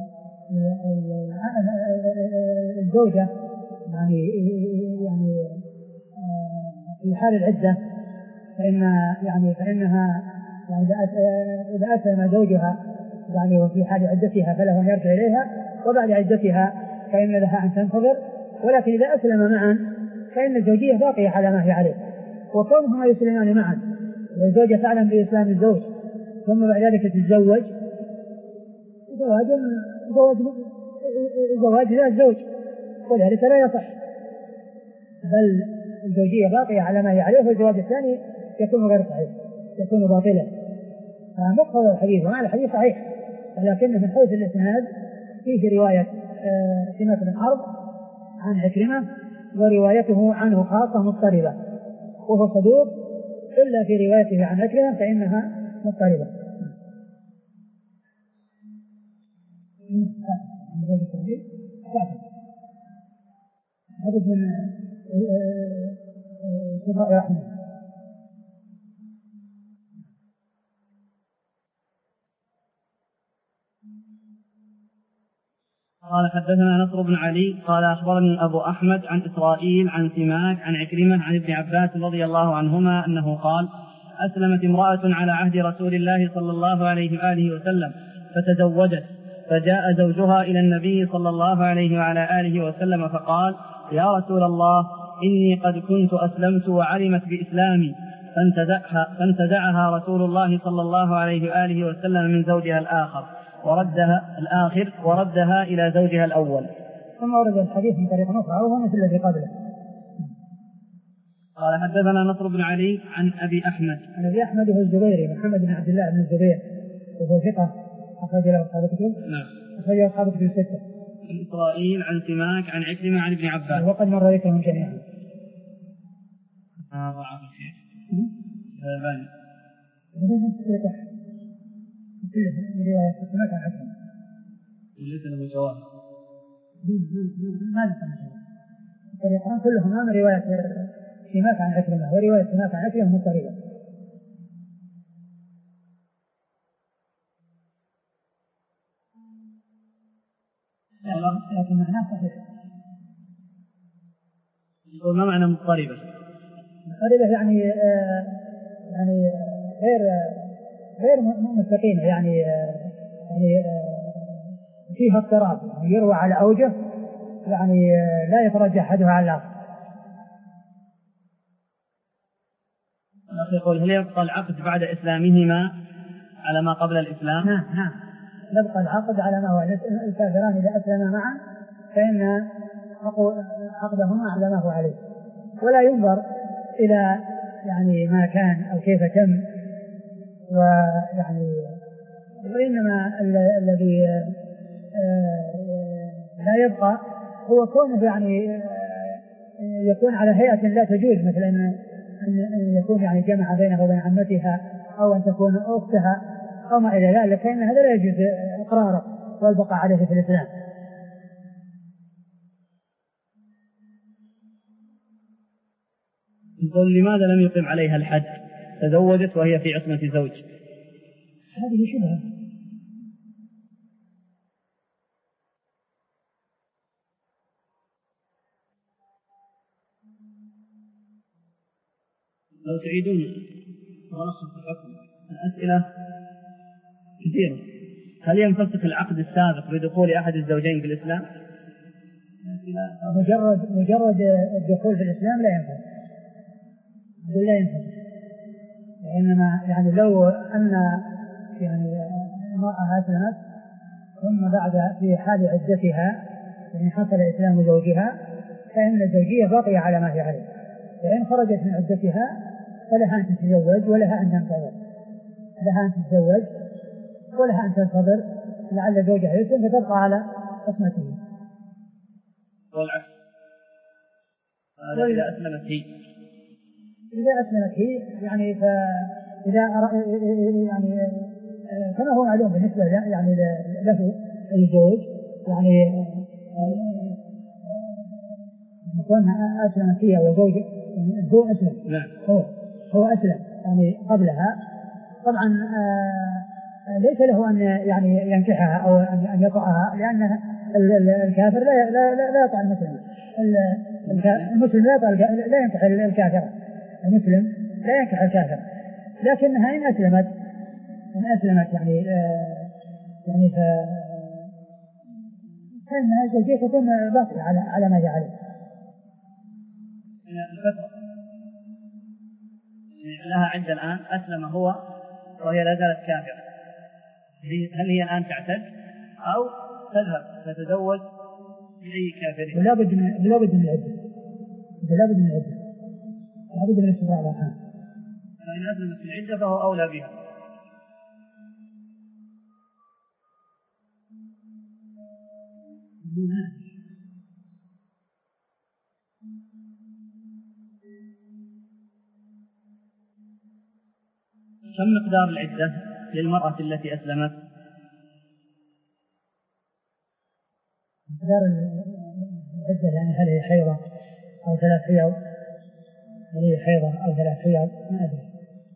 الزوجة يعني يعني في حال العدة فإن يعني فإنها يعني إذا أسلم زوجها يعني وفي حال عدتها فله أن يرجع إليها، وبعد عدتها فإن لها أن تنتظر. ولكن إذا أسلم معا فإن الزوجية باقية على ما هي عليه. وكونهما يسلمان معا، الزوجة تعلم بإسلام الزوج ثم بعد ذلك تتزوج، زواج زواج زواج لا الزوج، ولذلك لا يصح، بل الزوجية باقية على ما هي عليه، والزواج الثاني يكون غير صحيح، يكون باطلا. فمقتضى الحديث ومعنى الحديث صحيح، ولكن من حيث الإسناد فيه رواية سماك بن حرب عن عكرمة وروايته عنه خاصة مضطربة، وهو صدوق إلا في روايته عن عكرمة فإنها مضطربة. هذا من شفاء رحمه.
قال حدثنا نصر بن علي قال أخبرني أبو أحمد عن إسرائيل عن سماك عن عكرمة عن ابن عباس رضي الله عنهما أنه قال: أسلمت امرأة على عهد رسول الله صلى الله عليه وآله وسلم فتزوجت، فجاء زوجها إلى النبي صلى الله عليه وعلى آله وسلم فقال: يا رسول الله، إني قد كنت أسلمت وعلمت بإسلامي، فانتزعها, فانتزعها رسول الله صلى الله عليه وآله وسلم من زوجها الآخر وردها الآخر وردها إلى زوجها الأول.
ثم ورد الحديث من طريق أخرى وهو مثل الذي قبله.
قال حدثنا نصر بن علي عن أبي أحمد
عن أبي أحمد هو الزبيري محمد بن عبد الله بن الزبير، وهو ثقة أخرج له أصحاب الكتب.
نعم.
أخرج له أصحاب الكتب الستة.
عن إسرائيل عن سماك عن عكرمة عن ابن عباس.
وقد مر ذكرهم جميعا.
آه ضعف الشيخ. بل.
رواية سماك عن عكرمة.
وليس له جواب.
ما له جواب. الطريقان كلهما من رواية سماك عن عكرمة، ورواية سماك عن عكرمة مضطربة. لكن معناه صحيح.
ما معنى مضطربة؟
مضطربة يعني آه يعني آه غير آه غير مستقيمة، يعني آه يعني آه فيها اضطراب، يعني يروى على أوجه يعني آه لا يترجح أحدها على الآخر.
يقول: هل يبقى العقد بعد إسلامهما على ما قبل الإسلام؟
نعم نعم، يبقى العقد على ما هو. الكافران إذا أسلما معا فإن عقدهما على ما هو عليه، ولا ينظر إلى يعني ما كان أو كيف تم، ويعني وإنما الذي لا يبقى هو كونه يعني يكون على هيئة لا تجوز، مثل أن يكون يعني جمع بينه وبين عمتها، أو أن تكون أختها أو ما إلى ذلك، فإن هذا لا يجوز إقراره والبقاء عليه في الإسلام.
يقول: لماذا لم يقم عليها الحد؟ تزوجت وهي في عصمة زوج.
هذه شبهة.
لو تعيدون ونصف الحكم. الأسئلة كثيرة. هل ينفسخ العقد السابق بدخول أحد الزوجين في الإسلام؟
مجرد مجرد الدخول في الإسلام لا ينفسخ، لا ينفسخ. إنما يعني لو أن يعني امرأة أسلمت ثم بعد في حال عدتها يعني حصل إسلام زوجها، فإن الزوجية باقية على ما هي عليه، فإن خرجت من عدتها فلها أن تتزوج ولها أن تنتظر، لها أن تتزوج ولها أن تنتظر لعل زوجها يسلم فتبقى على عصمته.
والعكس إذا أسلمت هي
إذا أسلمت هي يعني فإذا يعني كما هو معلوم بالنسبة يعني له الزوج يعني يكون أسلمت هي وزوجه هو أسلم.
نعم.
هو هو أسلم يعني قبلها، طبعا ليس له أن يعني ينكحها أو أن يطأها، لأن الكافر لا لا لا يطأ المسلم، المسلم لا يطأ لا ينكح الكافر، المسلم لا ينكح الكافر. لكنها إن أسلمت إن أسلمت يعني يعني ف كان زوجته تكون باقية على على ما جاء عليه.
الفترة لها عدة الآن، أسلم هو وهي لا زالت كافرة، هل هي الآن تعتد أو تذهب تتزوج بأي كافر؟
ولا بد من ولا بد من العدة، ولا بد من العدة، لا بد من استمرار الأحكام.
فإن أسلمت في العدة فهو أولى بها. كم مقدار العدة للمرأة التي أسلمت؟
مقدار العدة يعني هل هي حيضة أو ثلاث حيض؟ هل هي حيضة أو ثلاث حيض؟ ما أدري.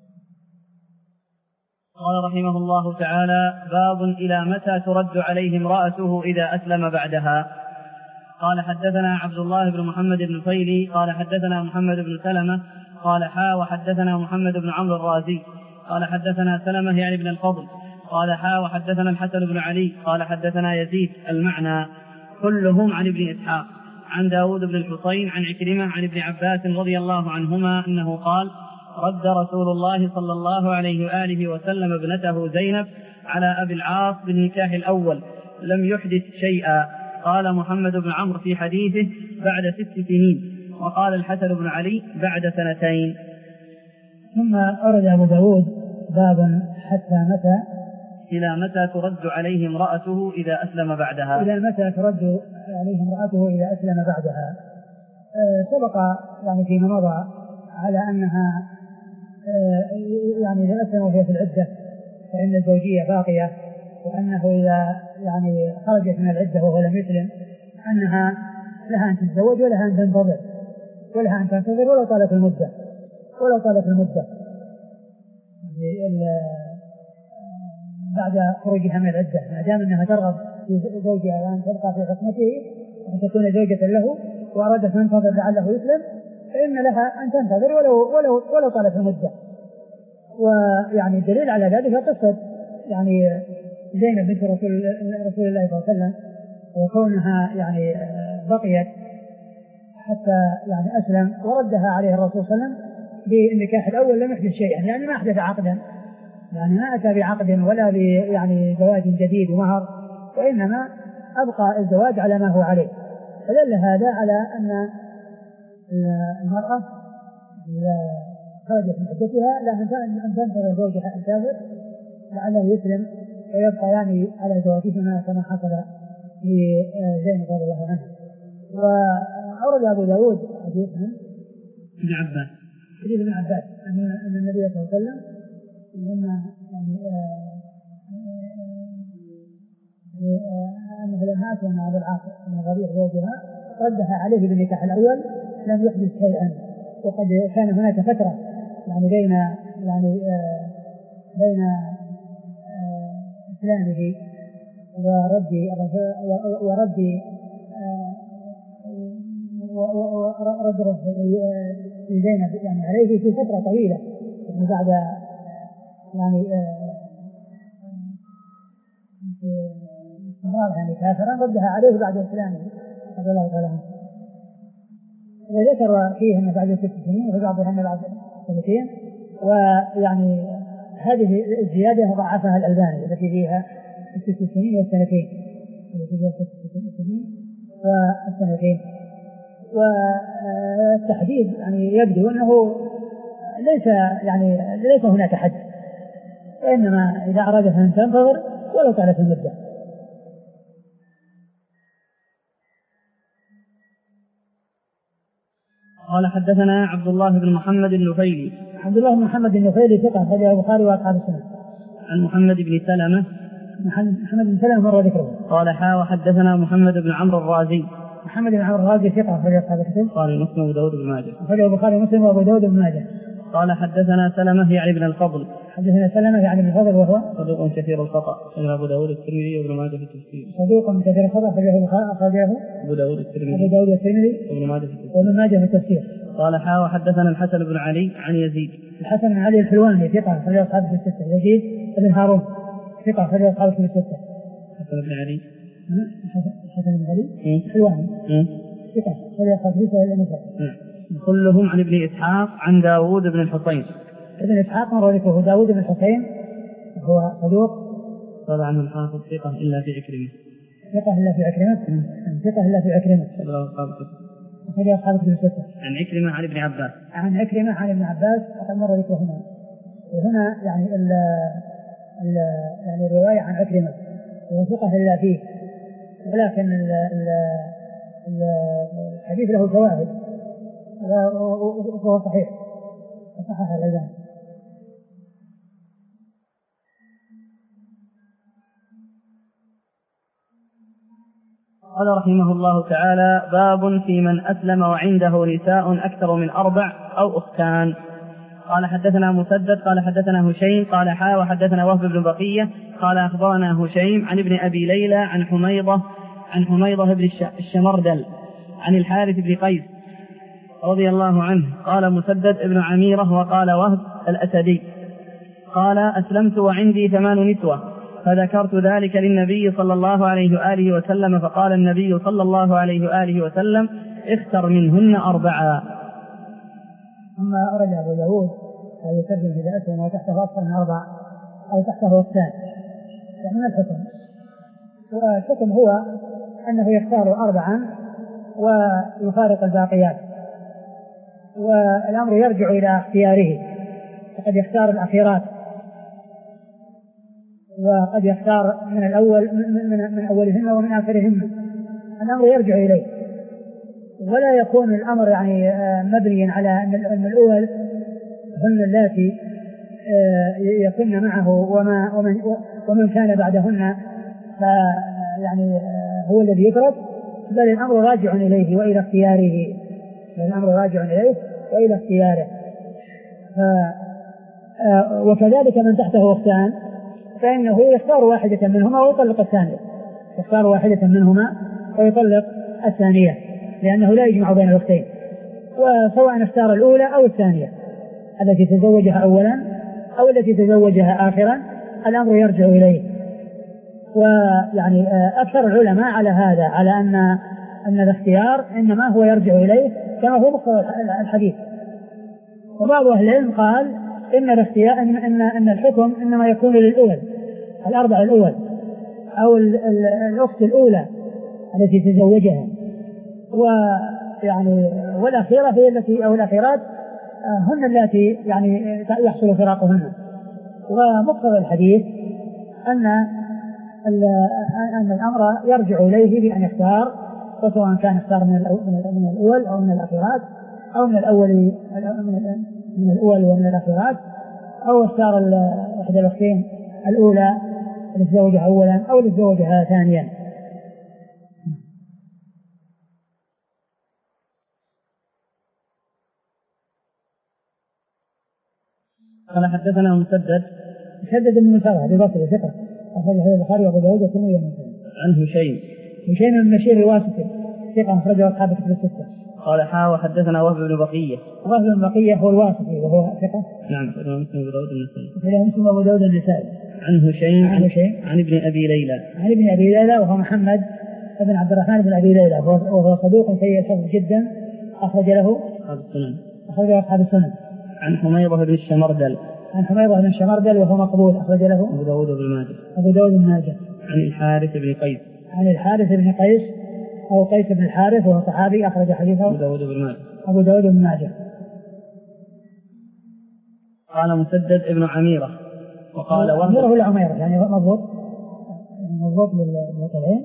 قال رحمه الله تعالى: باب إلى متى ترد عليه امرأته إذا أسلم بعدها. قال حدثنا عبد الله بن محمد بن فيلي قال حدثنا محمد بن سلمة قال حا وحدثنا محمد بن عمرو الرازي قال حدثنا سلمة يعني بن الفضل قال حا وحدثنا الحسن بن علي قال حدثنا يزيد المعنى كلهم عن ابن إسحاق عن داود بن الحصين عن عكرمة عن ابن عباس رضي الله عنهما أنه قال: رد رسول الله صلى الله عليه وآله وسلم ابنته زينب على أبي العاص بالنكاح الأول لم يحدث شيئا. قال محمد بن عمرو في حديثه: بعد ست سنين. وقال الحسن بن علي: بعد سنتين.
ثم أورد أبو داود باب حتى متى
إلى متى ترد عليه امرأته إذا أسلم بعدها.
إلى متى ترد عليه امرأته إذا أسلم بعدها. أه سبق يعني فيما مضى على أنها أه يعني إذا أسلم وهي في العدة فإن الزوجية باقية، وأنه إذا يعني خرجت من العدة وهو لم يسلم أنها لها أن تتزوج ولها أن تنتظر ولها أن تنتظر ولو طالت المدة ولو طالت المدة بعد خروجها من العدة، ما دام أنها ترغب في زوجها وأن تبقى في عصمته وأن تكون زوجة له وأرادت أن تنتظر لعله يسلم فإن لها أن تنتظر ولو ولو ولو طالت المدة. ويعني الدليل على ذلك قصة يعني زينب بنت رسول رسول الله صلى الله عليه وسلم، وكونها يعني بقيت حتى يعني أسلم وردها عليه الرسول صلى الله عليه وسلم بالنكاح الأول لم يحدث شيئا، يعني ما أحدث عقدا، يعني ما أتى بعقد ولا يعني زواج جديد ومهر، وإنما أبقى الزواج على ما هو عليه. فدل هذا على أن المرأة إذا خرجت من عدتها لا أن تنتظر زوجها أن تافر لعله يسلم ويبقى يعني على زواجهما كما حصل في زينب رضي الله عنها. وأورد أبو داود حديث
ابن عباس
حديث ابن عباس أن النبي صلى الله عليه وسلم لما يعني أنه لما أسلم أبو العاص من الربيع زوجها ردها عليه بالنكاح الأول لم يحدث شيئا، وقد كان هناك فترة يعني بين يعني بين إسلامه ورد ورد ورد زينب يعني عليه في فترة طويلة بعد يعني استمرار يعني كافرا ردها عليه بعد إسلامه رضي الله تعالى عنه. وذكر فيه أن بعد ست سنين وبعضها أن بعد سنتين، ويعني هذه الزيادة ضعفها الألباني التي فيها الست سنين والسنتين التي فيها الست سنين والسنتين. والتحديد يعني يبدو أنه ليس يعني ليس هناك حد، وإنما إذا أرادت أن تنتظر ولو طالت المدة.
قال حدثنا عبد الله بن محمد النفيلي.
عبد الله بن محمد النفيلي ثقة أخرج البخاري وأصحاب السنن.
عن محمد بن سلمة.
محمد بن سلمة مر ذكره.
قال حا وحدثنا محمد بن عمرو الرازي.
محمد بن عمرو الرازي ثقة أخرج أصحاب السنن.
قال مسلم وأبو داود بن ماجه.
أخرج البخاري ومسلم وأبو داود بن ماجه.
قال حدثنا سلمة يعني بن الفضل.
حدثنا سلمة يعني بن الفضل وهو
صدوق كثير الخطأ أخرج أبو داود الترمذي وابن ماجه في التفسير.
صدوق كثير الخطأ أخرجه
أبو داود الترمذي
أبو داود الترمذي
وابن ماجه في التفسير.
وابن ماجه في التفسير.
قال حا وحدثنا الحسن بن علي عن يزيد.
الحسن بن علي الحلواني ثقة أخرج أصحاب الستة. يزيد بن هارون ثقة أخرج أصحاب الستة.
الحسن بن علي
الحسن بن علي حلواني ثقة ولا خفيف ولا نفع.
كلهم عن ابن إسحاق عن داود بن الحصين.
ابن إسحاق مر ذكره داود بن الحصين هو صدوق
قال عنه الحافظ ثقة إلا في عكرمة.
ثقة إلا في عكرمة. ثقة إلا في عكرمة. هذا أصحاب كتب الستة.
عن عكرمة عن ابن عباس.
عن عكرمة عن ابن عباس وقد مر ذكره هنا. وهنا يعني ال ال يعني الرواية عن عكرمة هو ثقة إلا فيه، ولكن ال ال الحديث له شواهد وهو صحيح صحح الألباني.
قال رحمه الله تعالى: باب في من أسلم وعنده نساء أكثر من أربع أو أختان. قال حدثنا مسدد قال حدثنا هشيم قال حا وحدثنا وهب بن بقية قال أخبرنا هشيم عن ابن أبي ليلى عن حميضة عن حميضة بن الشمردل عن الحارث بن قيس رضي الله عنه قال مسدد ابن عميرة وقال وهب الأسدي قال: أسلمت وعندي ثمان نسوة، فذكرت ذلك للنبي صلى الله عليه وآله وسلم، فقال النبي صلى الله عليه وآله وسلم: اختر منهن أربعا.
أما أرد أبو داود أن يترجم إذا أسلم وتحته أكثر من أربع أو تحته أختان، يعني ما الحكم؟ والحكم هو أنه يختار أربعا ويفارق الباقيات، والأمر يرجع إلى اختياره، فقد يختار الأخيرات وقد يختار من الأول من, من أولهن ومن آخرهن، الأمر يرجع إليه، ولا يكون الأمر يعني مبنيا على أن الأول هن اللاتي يكون معه وما ومن, ومن كان بعدهن فيعني هو الذي يترك، بل الأمر راجع إليه وإلى اختياره، بل الأمر راجع إليه وإلى اختياره. وكذلك من تحته أختان فإنه يختار واحدة منهما ويطلق الثانية، يختار واحدة منهما ويطلق الثانية، لأنه لا يجمع بين الأختين، وسواء اختار الأولى أو الثانية التي تزوجها أولا أو التي تزوجها آخرا، الأمر يرجع إليه. ويعني أكثر العلماء على هذا، على أن أن الاختيار إنما هو يرجع إليه كما هو مقتضى الحديث. وبعض أهل العلم قال إن الاختيار إن, إن, إن الحكم إنما يكون للأول، الأربع الأول أو الأخت الأولى التي تزوجها، ويعني والأخيرة هي التي أو الأخيرات هن التي يعني يحصل فراقهن. ومقتضى الحديث أن أن الأمر يرجع إليه بأن يختار، وسواء كان اختار من الأول أو من الأخيرات أو من الأول من الأول ومن الأخيرات، أو اختار إحدى الأختين الأولى التي تزوجها أولا أو التي تزوجها ثانيا.
قال حدثنا مسدد
مسدد بن مسرهد البصري ثقة أخرجه البخاري وأبو داود والترمذي.
عن هشيم
هشيم بن بشير الواسطي ثقة أخرجه أصحاب الكتب الستة.
قال حا وحدثنا وهب بن بقية.
وهب بن بقية هو الواسطي وهو ثقة.
نعم أخرجه مسلم وأبو داود النسائي.
أخرجه مسلم وأبو داود النسائي.
عن هشيم
عن هشيم
عن ابن أبي ليلى.
عن ابن أبي ليلى وهو محمد بن عبد الرحمن بن أبي ليلى وهو صدوق سيء الحفظ جدا، أخرج له
أصحاب السنن.
أخرج له أصحاب السنن.
عن حميضة بن الشمردل.
عن حميضة بن الشمردل وهو مقبول، أخرج له
أبو داود بن ماجه.
أبو داود بن ماجه.
عن الحارث بن قيس.
عن الحارث بن قيس أو قيس بن الحارث وهو صحابي، أخرج حديثه
أبو داود بن ماجه.
أبو داود بن ماجه.
قال مسدد ابن عميرة وقال وهب.
عميرة ولا عميرة يعني مضبوط مضبوط للمتابعين.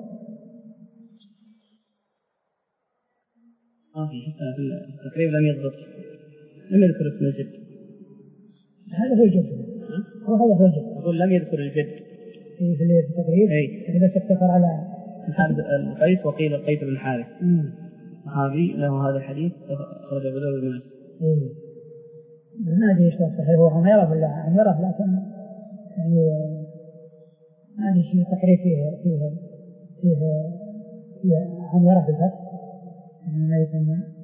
ما في تقريبا لم يضبط، لم يذكر اسم الجد.
هذا هو الجد. هو هذا هو الجد.
يقول لم يذكر الجد
في في التقريب.
أي.
إذا اقتصر على
الحارث القيس وقيل قيس بن الحارث. صحابي له هذا الحديث أخرج أبو داود بن ماجه.
إيه. ما أدري إيش صحيح هو عميرة ولا عميرة، لكن يعني ما أدري شيء تقريب فيه فيه فيه فيه عميرة بالفتح ما يسمى.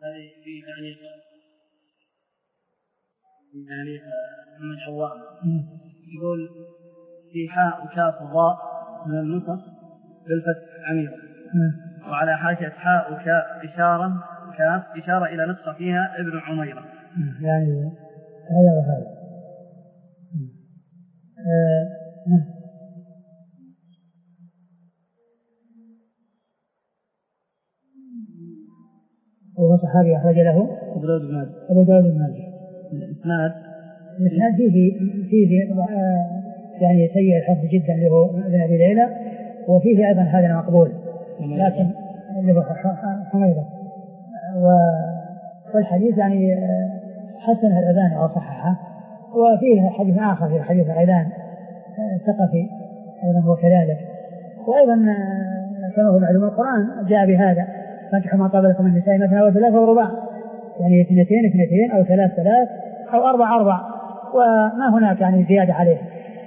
هذه في تعليق في تعليق محمد عوام يقول في حاء وكاف وضاء من النسخ بالفتح عميقا، وعلى حاشية حاء وكاف إشارة كاف إشارة إلى نسخة فيها ابن عميرة.
يعني هذا وهذا. وهو صحابي أخرج له
أبو داود بن ماجه.
أبو داود بن ماجه.
الإسناد
الإسناد فيه فيه يعني سيء الحفظ جدا له ابن أبي ليلى، وفيه أيضا هذا مقبول لكن اللي هو حميدة، والحديث يعني حسنه الألباني أو صححه. وفيه حديث آخر في حديث غيلان الثقفي أيضا هو كذلك. وأيضا كما هو معلوم القرآن جاء بهذا فانكحوا ما طاب لكم من النساء مثنى وثلاث ورباع، يعني اثنتين اثنتين أو ثلاث ثلاث أو أربع أربع، وما هناك يعني زيادة عليه.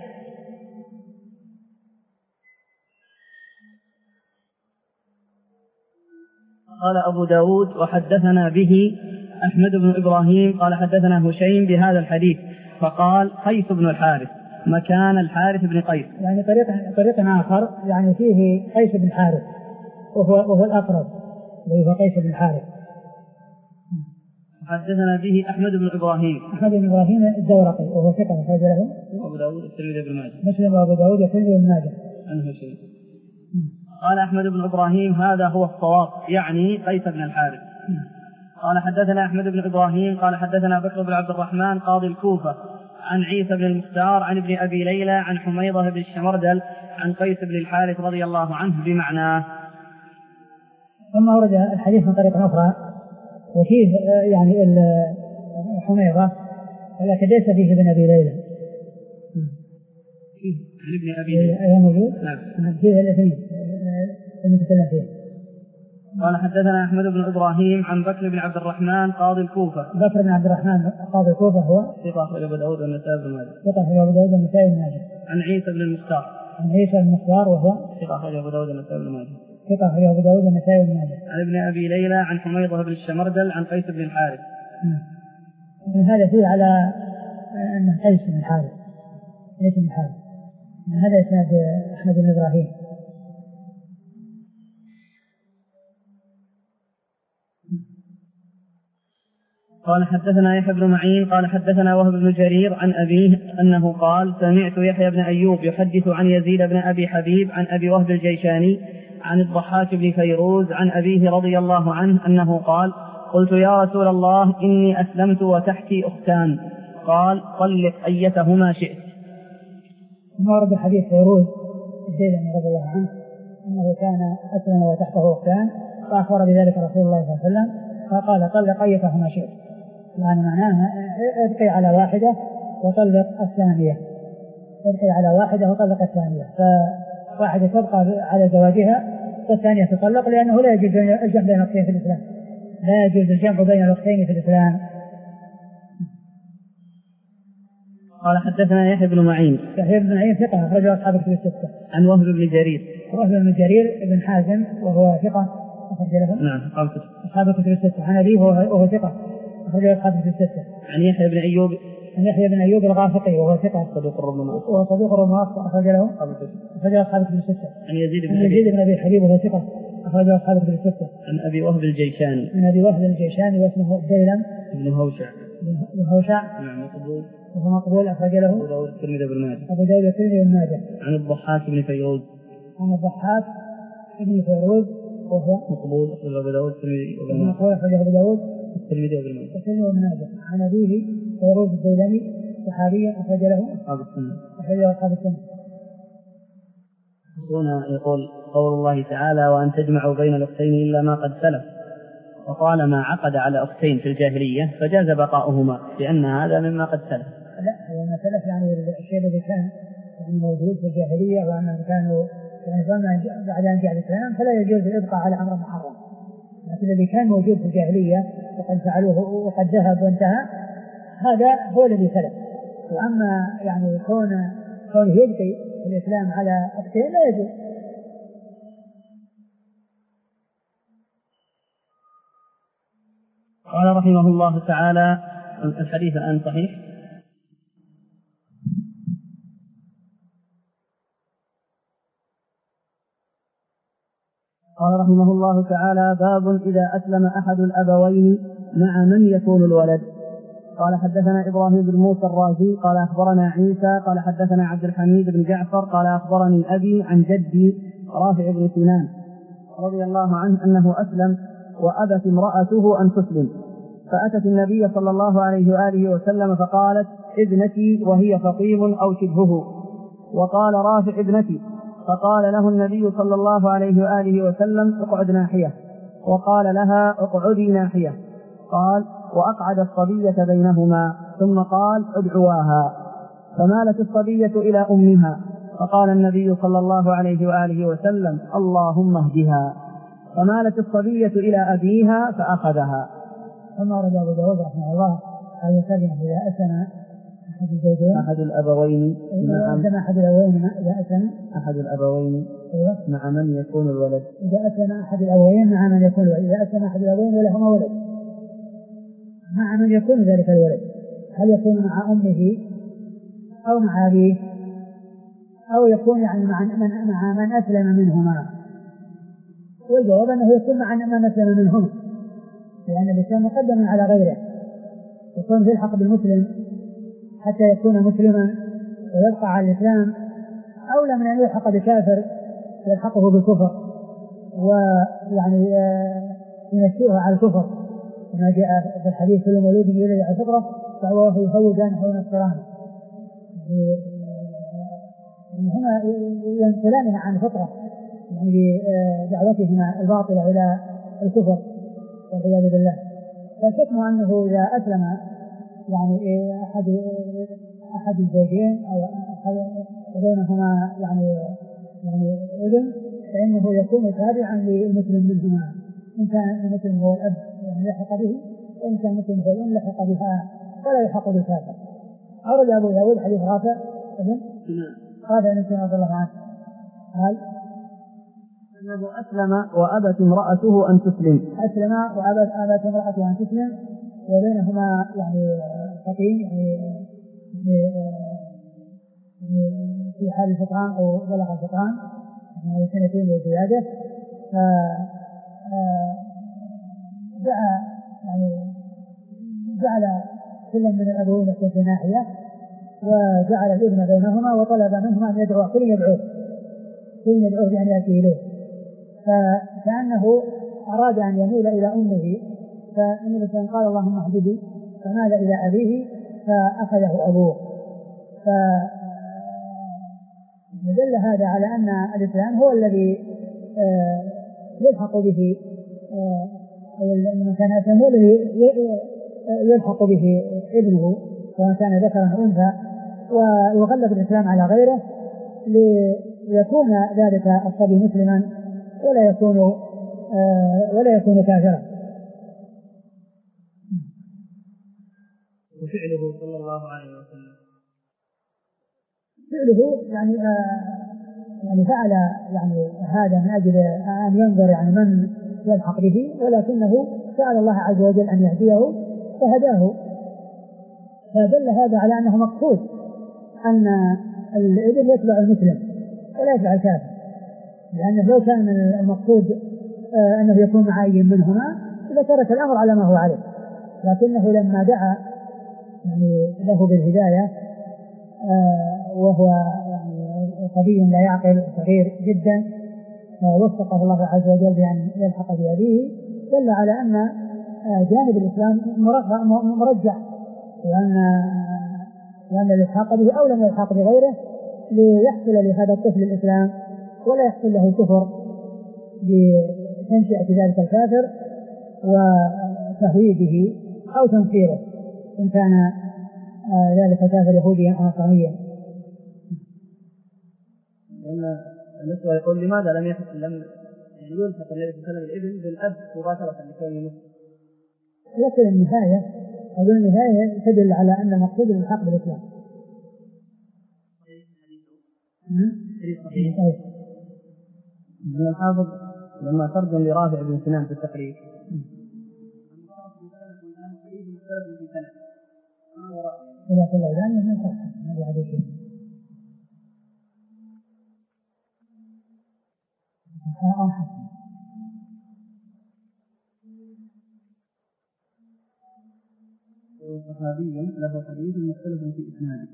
قال أبو داود وحدثنا به أحمد بن إبراهيم قال حدثنا هشيم بهذا الحديث فقال قيس بن الحارث مكان الحارث بن قيس.
يعني طريق طريق آخر يعني فيه قيس بن الحارث وهو, وهو الأقرب وهو قيس بن الحارث.
حدثنا به أحمد بن إبراهيم
أحمد بن إبراهيم الدورقي وهو ثقة أخرج له
أبو داود الترمذي بن ماجه
مسلم وأبو داود والترمذي بن ماجه
عنه شيء. قال أحمد بن إبراهيم هذا هو الصواب يعني قيس بن الحارث. قال حدثنا أحمد بن إبراهيم قال حدثنا بكر بن عبد الرحمن قاضي الكوفة عن عيسى بن المختار عن ابن أبي ليلى عن حميضة بن الشمردل عن قيس بن الحارث رضي الله عنه بمعناه.
ثم ورد الحديث من طريق أخرى وفيه يعني حميضة لكن ليس فيه ابن أبي ليلى.
عن ابن أبي ليلى
أيها موجود؟
نعم
فيه الاثنين المتكلم فيه.
قال حدثنا أحمد بن إبراهيم عن بكر بن عبد الرحمن قاضي الكوفة.
بكر بن عبد الرحمن قاضي الكوفة هو
ثقة أخرج أبو داود والنسائي بن ماجه.
ثقة أخرج أبو داود والنسائي بن ماجه.
عن عيسى بن المختار.
عن عيسى بن المختار وهو
ثقة أخرج أبو داود والنسائي بن ماجه.
ثقة أخرج أبو داود والنسائي بن ماجه.
عن ابن أبي ليلى عن حميضة بن الشمردل عن قيس بن الحارث.
من هذا فيه على أنه قيس بن الحارث قيس بن الحارث. من هذا إسناد أحمد بن إبراهيم.
قال حدثنا يحيى بن معين قال حدثنا وهب بن جرير عن أبيه أنه قال سمعت يحيى بن أيوب يحدث عن يزيد بن أبي حبيب عن أبي وهب الجيشاني عن الضحاك بن فيروز عن أبيه رضي الله عنه أنه قال قلت يا رسول الله إني أسلمت وتحتي أختان قال طلق أيتهما شئت.
ثم ورد حديث فيروز الديلمي رضي الله عنه أنه كان أسلم وتحته أختان فأخبر بذلك رسول الله صلى الله عليه وسلم فقال طلق أيتهما شئت، يعني معناها ابقي على واحدة وطلق الثانية، ابقي على واحدة وطلق الثانية، فواحدة تبقى على زواجها والثانية تطلق لأنه لا يجوز الجمع بين الأختين في الإسلام، لا يجوز الجمع بين الأختين في الإسلام.
قال حدثنا يحيى بن معين
يحيى بن معين ثقة أخرجه أصحاب الكتب الستة.
عن وهب بن جرير
وهب بن جرير بن حازم وهو ثقة أخرج له
نعم
أصحاب الكتب الستة. عن أبيه وهو ثقة أخرجه أصحاب الكتب الستة.
عن يحيى بن أيوب
عن يحيى بن أيوب الغافقي وهو ثقة
صدوق ربما
وهو صدوق ربما أخرج له أخرجه أصحاب الكتب الستة.
عن يزيد بن,
يزيد بن أبي حبيب وهو ثقة أخرجه أصحاب الكتب الستة.
عن أبي وهب الجيشاني
عن أبي وهب الجيشاني واسمه الديلم
بن هوشع
بن هوشع
نعم مقبول
وهو مقبول أخرج له
أبو داود الترمذي بن ماجه.
أبو داود الترمذي بن ماجه.
عن الضحاك بن فيروز
عن الضحاك بن فيروز وهو
مقبول أخرج أبو داود الترمذي بن ماجه.
مقبول أخرج أبو داود
الترمذي بن ماجه.
الترمذي بن ماجه. عن أبيه فيروز الديلمي صحابي أخرج له
أصحاب السنة
أخرج له أصحاب السنة.
هنا يقول قول الله تعالى وأن تجمعوا بين الأختين إلا ما قد سلف، وطالما عقد على أختين في الجاهلية فجاز بقاؤهما لأن هذا مما قد سلف.
لا ما سلف يعني الشيء الذي كان يعني موجود في الجاهلية وأنهم كانوا يعني بعد أن جاء الإسلام فلا يجوز الإبقاء على أمر محرم، لكن الذي كان موجود في الجاهلية وقد فعلوه وقد ذهب وانتهى هذا هو الذي سلف. وأما يعني كون كونه يبقي الإسلام على أختين لا يجوز.
قال رحمه الله تعالى: الحديث الآن صحيح.
قال رحمه الله تعالى: باب إذا أسلم أحد الأبوين مع من يكون الولد. قال حدثنا إبراهيم بن موسى الرازي قال أخبرنا عيسى قال حدثنا عبد الحميد بن جعفر قال أخبرني أبي عن جدي رافع بن سنان رضي الله عنه أنه أسلم وأبت امرأته أن تسلم، فأتت النبي صلى الله عليه وآله وسلم فقالت: ابنتي، وهي فطيم أو شبهه. وقال رافع: ابنتي. فقال له النبي صلى الله عليه وآله وسلم: اقعد ناحية. وقال لها: اقعدي ناحية. قال: وأقعد الصبية بينهما، ثم قال: ادعواها. فمالت الصبية إلى أمها، فقال النبي صلى الله عليه وآله وسلم: اللهم اهدها. فمالت الصبية إلى أبيها فأخذها.
ثم ورد أبو داود رحمه الله أن يسلم إذا أسلم أحد الزوجين
أحد الأبوين
مع أحد الأبوين إذا أسلم
أحد الأبوين مع من يكون الولد.
إذا أسلم أحد الأبوين مع من يكون الولد. إذا أسلم أحد الأبوين ولهما ولد مع من يكون ذلك الولد، هل يكون مع أمه أو مع أبيه أو يكون يعني مع من, مع من أسلم منهما؟ والجواب أنه يكون مع من أسلم منهما، لأن الإسلام مقدم على غيره، يكون في الحق بالمسلم حتى يكون مسلما ويبقى على الإسلام، أولى من أن يلحق بكافر يلحقه بالكفر ويعني ينشئه على الكفر، كما جاء في الحديث: كل مولود يولد على الفطرة فهو يفوجانه وينصرانه، يعني هما ينقلانها عن الفطرة يعني بدعوتهما الباطلة إلى الكفر والعياذ بالله. فالحكم أنه إذا أسلم يعني أحد أحد الزوجين أو بينهما يعني يعني ابن، فإنه يكون تابعا للمسلم منهما، إن كان المسلم هو الأب يعني يلحق به، وإن كان المسلم هو الأم يلحق بها ولا يلحق بالكافر. أورد أبو داود حديث رافع ابن رافع بن سنان رضي الله عنه قال:
أنه أسلم وأبت امرأته أن تسلم.
أسلم وأبت أبت امرأته أن تسلم، وبينهما يعني فطين يعني في حال الفطران أو بلغ الفطران يعني سنتين وزيادة، فدعا يعني جعل كل من الأبوين يكون في ناحية، وجعل الابن بينهما، وطلب منهما أن يدعو كل يدعوه كل يدعوه بأن يأتي إليه، فكأنه أراد أن يميل إلى أمه، فالنبي صلى الله عليه وسلم قال: اللهم اهدني، فمال إلى أبيه فأخذه أبوه. فدل هذا على أن الإسلام هو الذي يلحق به، أو من كان أسلم هو الذي يلحق به ابنه سواء كان ذكرا أو أنثى، ويغلب الإسلام على غيره ليكون ذلك الصبي مسلما ولا يكون ولا يكون كافرا.
وفعله صلى الله عليه وسلم
فعله يعني آه يعني فعل يعني هذا من أجل أن ينظر يعني من يلحق به، ولكنه سأل الله عز وجل أن يهديه فهداه. فدل هذا على أنه مقصود أن الابن يتبع المسلم ولا يتبع الكافر، لأنه لو كان المقصود آه أنه يكون مع أي منهما لترك الأمر على ما هو عليه، لكنه لما دعا يعني له بالهداية آه وهو يعني صبي لا يعقل صغير جدا، ووفقه الله عز وجل بأن يلحق بأبيه، دل على أن آه جانب الإسلام مرجح، وأن وأن الإلحاق به أولى من الإلحاق بغيره ليحصل لهذا الطفل الإسلام ولا يحصل له الكفر بتنشئة ذلك الكافر وتهويده أو تنصيره إن كان آه ذلك كافر يهوديا أو نصرانيا.
لأن النسوة يقول: لماذا لم يلحق لم يعني يلحق النبي صلى الله عليه وسلم الابن بالأب مباشرة لكونه مسلم؟
لكن النهاية أظن النهاية تدل على أن مقصود الحق بالإسلام.
ابن الحافظ لما ترجم لرافع بن سنان في التقريب
مختلف في سنة ما هو رأي؟
إذا في الإعلان ما صح ما في هذا الشيء.
صحابي له حديث مختلف في إسناده.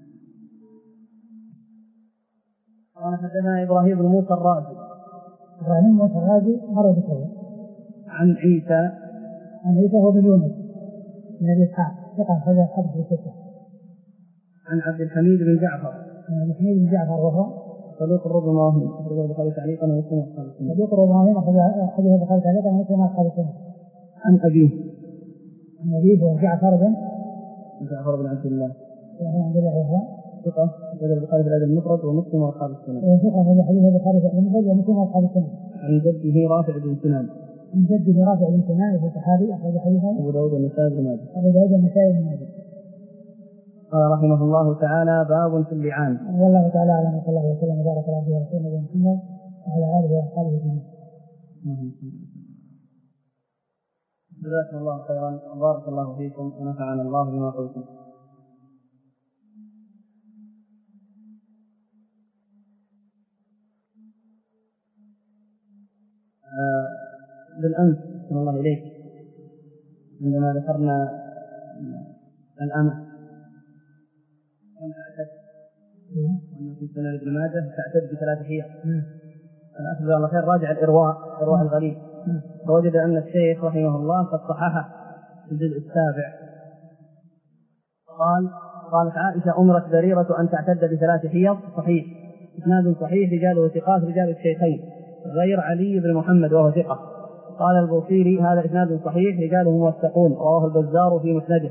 قال حدثنا إبراهيم بن موسى الرازي.
إبراهيم بن موسى الرازي مر بكذا.
عن عيسى.
عن عيسى هو بن يونس بن أبي إسحاق ثقة هذا حدث بستة.
عن عبد الحميد بن جعفر.
عبد الحميد بن جعفر وهو
صدوق ربما وهم أخرج البخاري تعليقا ومسلم أصحاب السنة.
صدوق ربما وهم أخرج البخاري تعليقا ومسلم أصحاب السنة.
عن أبيه.
عن أبيه هو جعفر بن
جعفر بن عبد الله.
جعفر بن عبد الله وهو
ثقة أخرج البخاري في الأدب المفرد ومسلم وأصحاب السنة.
وثقة في حديث البخاري في الأدب المفرد ومسلم وأصحاب السنة.
عن جده رافع بن سنان.
عن جده رافع بن سنان وهو صحابي أخرج حديثه
أبو داود والنسائي بن ماجه.
أبو داود والنسائي بن ماجه.
قال رحمه الله تعالى باب في اللعان.
والله تعالى أعلم وصلى الله وسلم وبارك على عبده ورسوله محمد وعلى آله وأصحابه أجمعين.
جزاكم الله خيرا وبارك الله فيكم ونفعنا الله بما قلتم. آه بالأمس صلى الله إليك عندما ذكرنا الأمة كم تعتد وأنه في سنن ابن ماجه تعتد بثلاث حيض. الأخذ الله خير راجع الإرواء إرواء الغليل فوجد أن الشيخ رحمه الله قد صححه في الجزء السابع. قال قالت عائشة أمرت بريرة أن تعتد بثلاث حيض صحيح إسناد صحيح رجاله ثقات رجال الشيخين غير علي بن محمد وهو ثقة. قال البوصيري هذا إسناد صحيح رجاله موثقون رواه البزار في مسنده.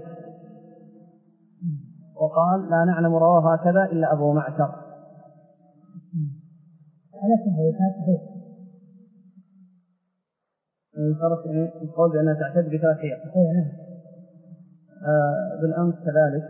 وقال لا نعلم رواه هكذا إلا أبو معشر. صارت القول بأنها تعتد بثلاث حيض. آه بالأمس كذلك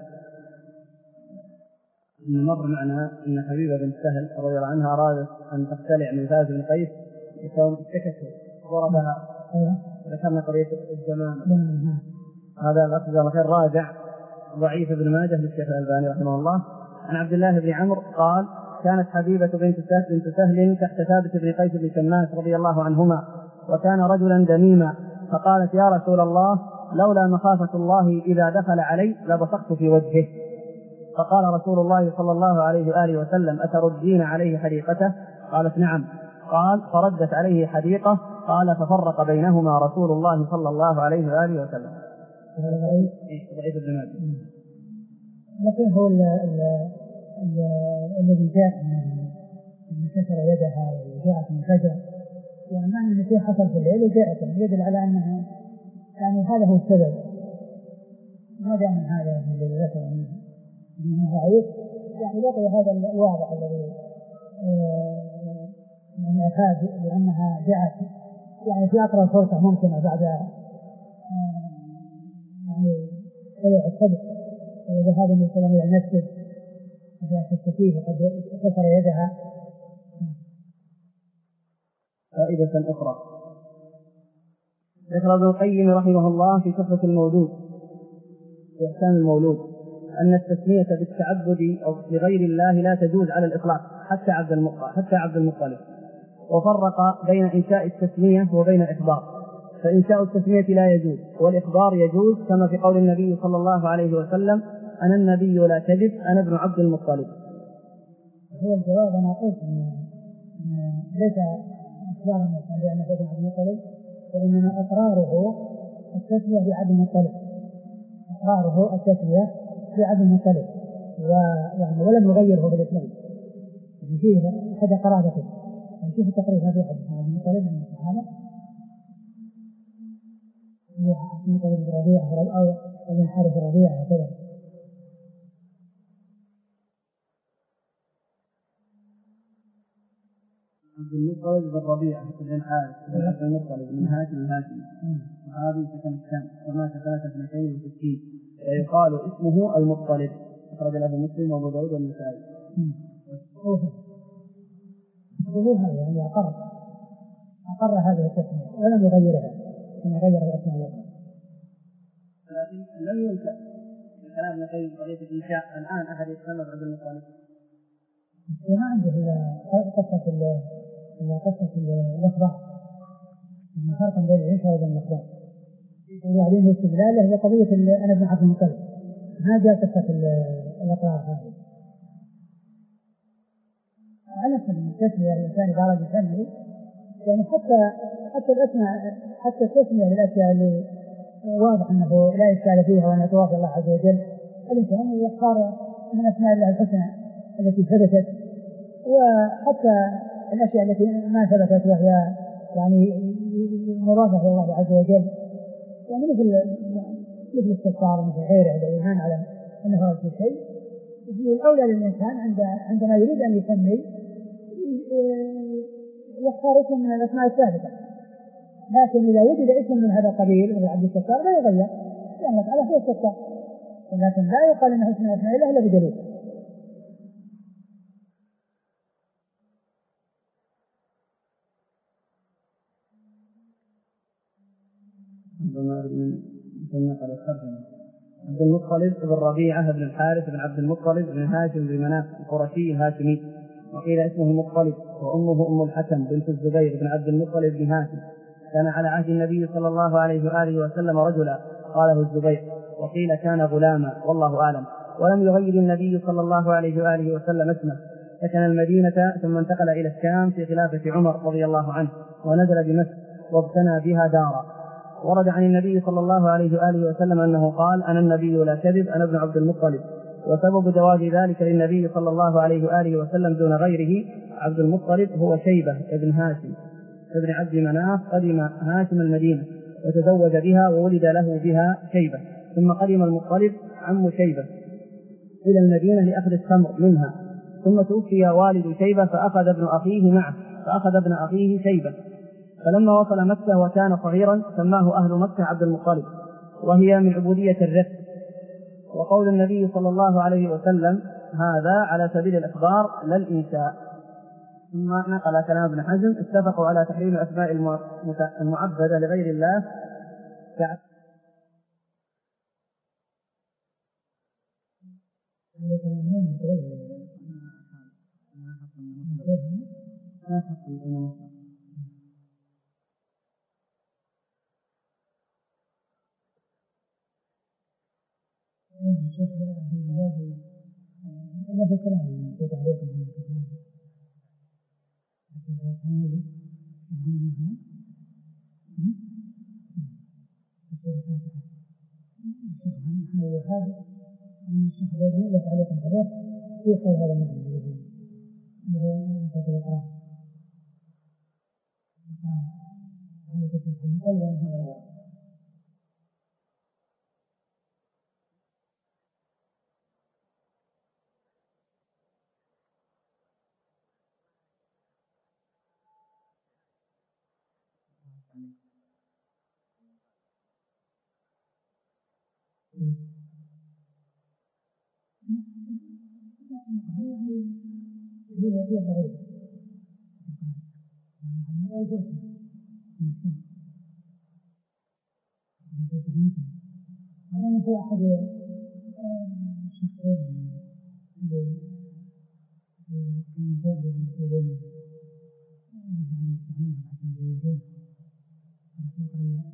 مر معنا أن حبيبة بنت سهل رضي الله عنها أرادت أن تختلع من ثابت بن قيس يكون اشتكته ضربها. ذكرنا قضية الجمام. هذا الأخذ الله خير راجع ضعيف ابن ماجه للشيخ الألباني رحمه الله. عن عبد الله بن عمرو قال كانت حبيبة بنت سهل بنت سهل تحت ثابت بن قيس بن شماس رضي الله عنهما وكان رجلا دميما فقالت يا رسول الله لولا مخافة الله إذا دخل علي لبصقت في وجهه. فقال رسول الله صلى الله عليه وآله وسلم أتردين عليه حديقته؟ قالت نعم. قال فردت عليه حديقة. قال ففرق بينهما رسول الله صلى الله عليه وآله وسلم. ضعيف ابن ماجه.
لكن هو الذي جاء من كسر يدها وجاءت من فجر يعني معنى أن في حصل في الليل وجاءت يدل على أنها يعني هذا هو السبب. ما دام من هذا الذي ذكر منه ضعيف يعني بقي هذا الواضح الذي يعني أفاد لأنها جاءت يعني في أقرب فرصة ممكنة بعد يعني طلوع الصبح وذهاب النبي صلى الله عليه وسلم إلى المسجد وجاءت الشفيف وقد كسر يدها.
فائدة أخرى ذكر ابن القيم رحمه الله في صفة المولود في أحكام المولود أن التسمية بالتعبد أو لغير الله لا تجوز على الإطلاق حتى عبد المطلب حتى عبد المطلب وفرق بين إنشاء التسمية وبين الإخبار. فإنشاء التسمية لا يجوز والإخبار يجوز كما في قول النبي صلى الله عليه وسلم أنا النبي لا كذب أنا ابن عبد المطلب.
هو الجواب أنا قلت أن ليس إخبارا بأنه ابن عبد المطلب وإنما إقراره التسمية بعبد المطلب إقراره التسمية بعبد المطلب ويعني ولم يغيره بالإسلام يعني فيه أحد قرابته يعني شوف التقريب هذه حديث عبد المطلب من الصحابة عبد المطلب بن ربيعة أو ابن حارث ربيعة وكذا.
عبد المطلب بن ربيعة بن حارث بن عبد المطلب بن هاشم الهاشمي صحابي سكن الشام ومات سنة اثنتين وستين ويقال اسمه المطلب أخرج له مسلم وأبو داود والنسائي.
يقولها يعني أقر أقر هذه التسمية ولم يغيرها كما غير الأسماء الأخرى.
لكن لم ينكر كلام ابن القيم قضية الإنشاء الآن أحد يتسمى بعبد المطلب.
ما عنده إلا قصة إلا قصة الإخبار، يعني فرق بين العشاء وبين الإخبار. وبعدين استدلاله بقضية أنا ابن عبد المطلب، ما جاء قصة الإقرار هذه. على كل التسمية الإنسان إذا أراد يسمي يعني حتى حتى الأسماء حتى التسمية للأشياء اللي واضح أنه لا إشكال فيها وأن توافق الله عز وجل، الإنسان يختار من أسماء الله الحسنى التي ثبتت، وحتى الأشياء التي ما ثبتت وهي يعني مضافة إلى الله عز وجل، يعني مثل مثل الستار ومثل غيره الإيمان على أنه هذا شيء. الأولى للإنسان عند عندما يريد أن يسمي يختار اسم من الأسماء الثابتة، لكن إذا وجد اسم من هذا القبيل مثل عبد الستار لا يغير، لأن مسألة هو الستار، ولكن لا يقال أنه اسم من أسماء الله إلا بدليل.
عبد المطلب بن ربيعة بن الحارث بن عبد المطلب بن هاشم بن مناف القرشي الهاشمي، وقيل اسمه المطلب، وأمه أم الحكم بنت الزبير بن عبد المطلب بن هاشم. كان على عهد النبي صلى الله عليه وآله وسلم رجلا قاله الزبير، وقيل كان غلاما والله أعلم. ولم يغير النبي صلى الله عليه وآله وسلم اسمه، سكن المدينة ثم انتقل إلى الشام في خلافة عمر رضي الله عنه، ونزل بمصر وابتنى بها دارا. ورد عن النبي صلى الله عليه وآله وسلم أنه قال: أنا النبي لا كذب، أنا ابن عبد المطلب. وسبب جواز ذلك للنبي صلى الله عليه وآله وسلم دون غيره عبد المطلب هو شيبة ابن هاشم ابن عبد مناف، قدم هاشم المدينة وتزوج بها وولد له بها شيبة، ثم قدم المطلب عم شيبة إلى المدينة لأخذ التمر منها، ثم توفي والد شيبة فأخذ ابن أخيه معه فأخذ ابن أخيه شيبة. فلما وصل مكة وكان صغيرا سماه أهل مكة عبد المطلب، وهي من عبودية الرق. وقول النبي صلى الله عليه وسلم هذا على سبيل الإخبار لا الإنشاء. ثم نقل كلام ابن حزم: اتفقوا على تحريم أسماء المعبدة لغير الله كعب
له كلام في تعليق عن الكتاب من الشيخ بدر له تعليق عليه في قول هذا المعنى اللي هو اللي هو الإقرار هذا تسمى المثل وأنه غيره. هذا هو أحد الشخصين اللي كانوا يقولون يقولون يعني يستعملهم حتى يزوجون رسول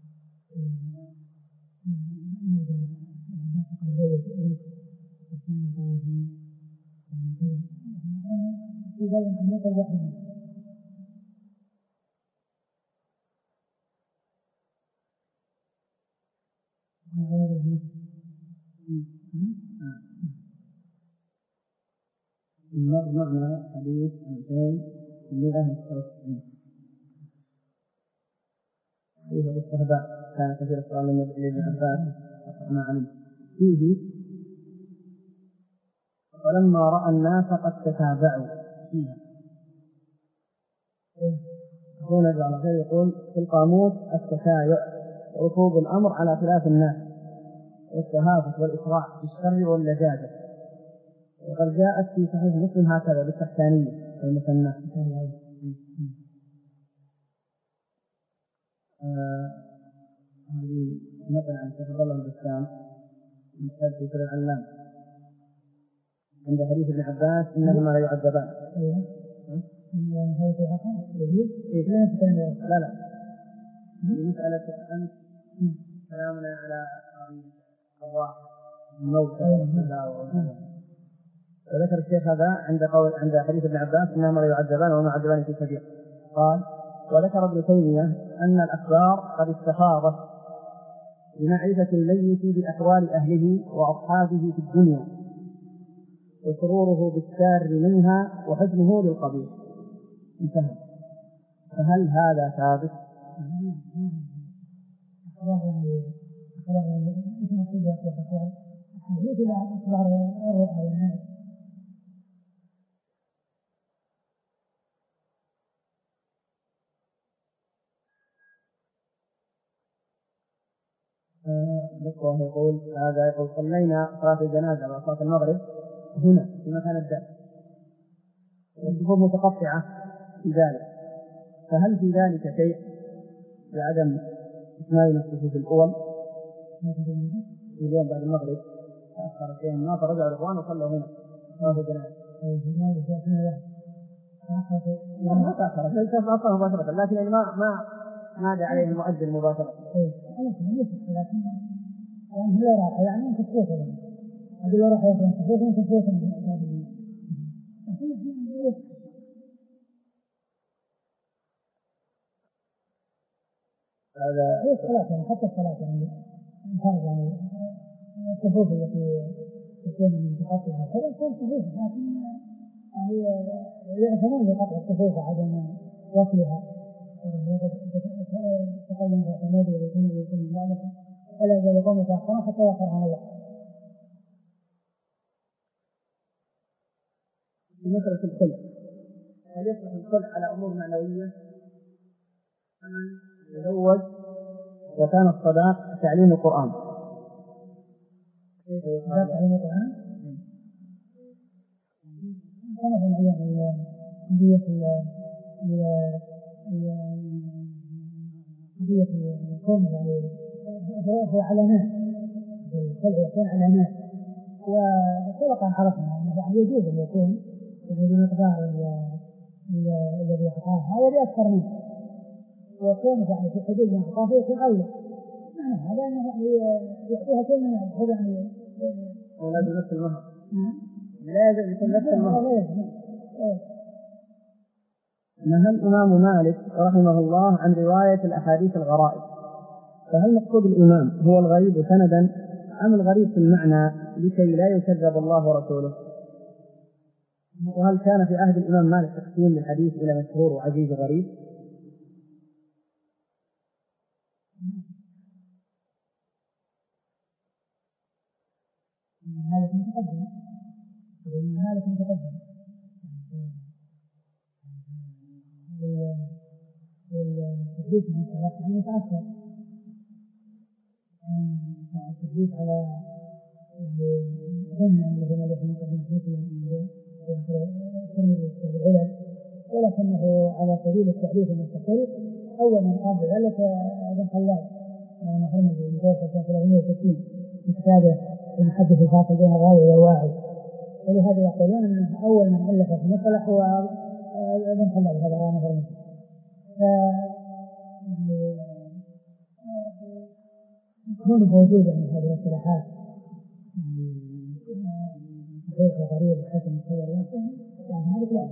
نادى العباس قال زوج ابنك والثاني قال يعني كذا في ذلك أن يقل واحد منهم.
معنى حديث ألفين ومئة وتسعة وتسعين حديث أبو الصهباء كان كثير السؤال لابن عباس ما علم فيه: ولما رأى الناس قد تتابعوا فيها. هنا الرجل يقول في القاموس التتابع ركوب الأمر على خلاف الناس والتهافت والإسراع في الشر واللجاجة، وقد جاءت في صحيح مسلم هكذا بالتحتانية المثنى. هذه مثلا عن الشيخ عبد الله بن بسام من كتاب تيسير العلام عند حديث ابن عباس انهما لا يعذبان.
يعني هذا في حقا جديد؟
لا لا في مسألة أنت كلامنا على الأرواح الموتى فذكر الشيخ هذا عند قول عند حديث ابن عباس انهما لا يعذبان وما يعذبان في كبير. قال وذكر ابن تيمية أن الأخبار قد استفاضت بمعرفة الميت بأحوال أهله وأصحابه في الدنيا وسروره بالسار منها وحزنه للقبيح. انتهى. فهل هذا ثابت؟
أخبار يعني أخبار يعني إيش مقصود بأخبار؟ حديث إلى أخبار الرؤى والناس.
بكره يقول هذا يقول صلينا صلاة الجنازة وصلاة المغرب هنا في مكان الدرس والصفوف متقطعة في ذلك، فهل في ذلك شيء بعدم إكمال الصفوف الأول في اليوم بعد المغرب تأخر شيئا ما فرجع الإخوان وصلوا هنا صلاة الجنازة؟ ما تأخر ليس أصلا مباشرة لكن ما ما نادى عليه المؤذن مباشرة.
لكن يعني هو راح يعني يمكن تفوته أقول له راح يفهم تفوته يمكن تفوته من
هذا
هي الصلاة يعني حتى الصلاة يعني فرض يعني الصفوف التي تكون متقطعة كذا تكون صحيحة لكن هي يعتمون لقطع الصفوف وعدم وصلها تقدم واعتماد ويتم يكون من ذلك ولا يزال يقوم يتأخرون حتى يأخرهم الله.
في مسألة الخلع هل يصلح الخلع على أمور معنوية أم يزوج وكان الصداق تعليم القرآن؟
تعليم القرآن كما في اليوم قضية قضية الكون يعني هو علامات الخلع يكون علامات وسبق أن عرفنا أنه يعني يجوز أن يكون يعني بمقدار الذي أعطاها وبأكثر منه وكونه يعني في حدود ما أعطاه يكون أولى. معنى هذا أنه يعني يعطيها شيء من الحب يعني
ولا بنفس المهر لا يجب يكون نفس المهر. نهى الإمام مالك رحمه الله عن رواية الأحاديث الغرائب، فهل مقصود الإمام هو الغريب سندا أم الغريب في المعنى لكي لا يكذب الله ورسوله؟ وهل كان في عهد الإمام مالك تقسيم للحديث إلى مشهور وعزيز وغريب؟
مالك متقدم مالك متقدم والتحديث المصطلح يعني متأخر التحديث على يعني ضمن الذي مالك مقدمة مسلم في كتاب العلل ولكنه على سبيل التحديث المستقل أول من قام بذلك ابن خلاد محمد المتوفى سنة ثلاثمائة وستين في كتابه المحدث الفاصل بين الراوي والواعي، ولهذا يقولون أنه أول من ألف في المصطلح هو ابن خلاد هذا رامه فرمي. يكون بوجود يعني هذه الاصطلاحات صحيح وغريب وحسن وخير يعني هذا لا.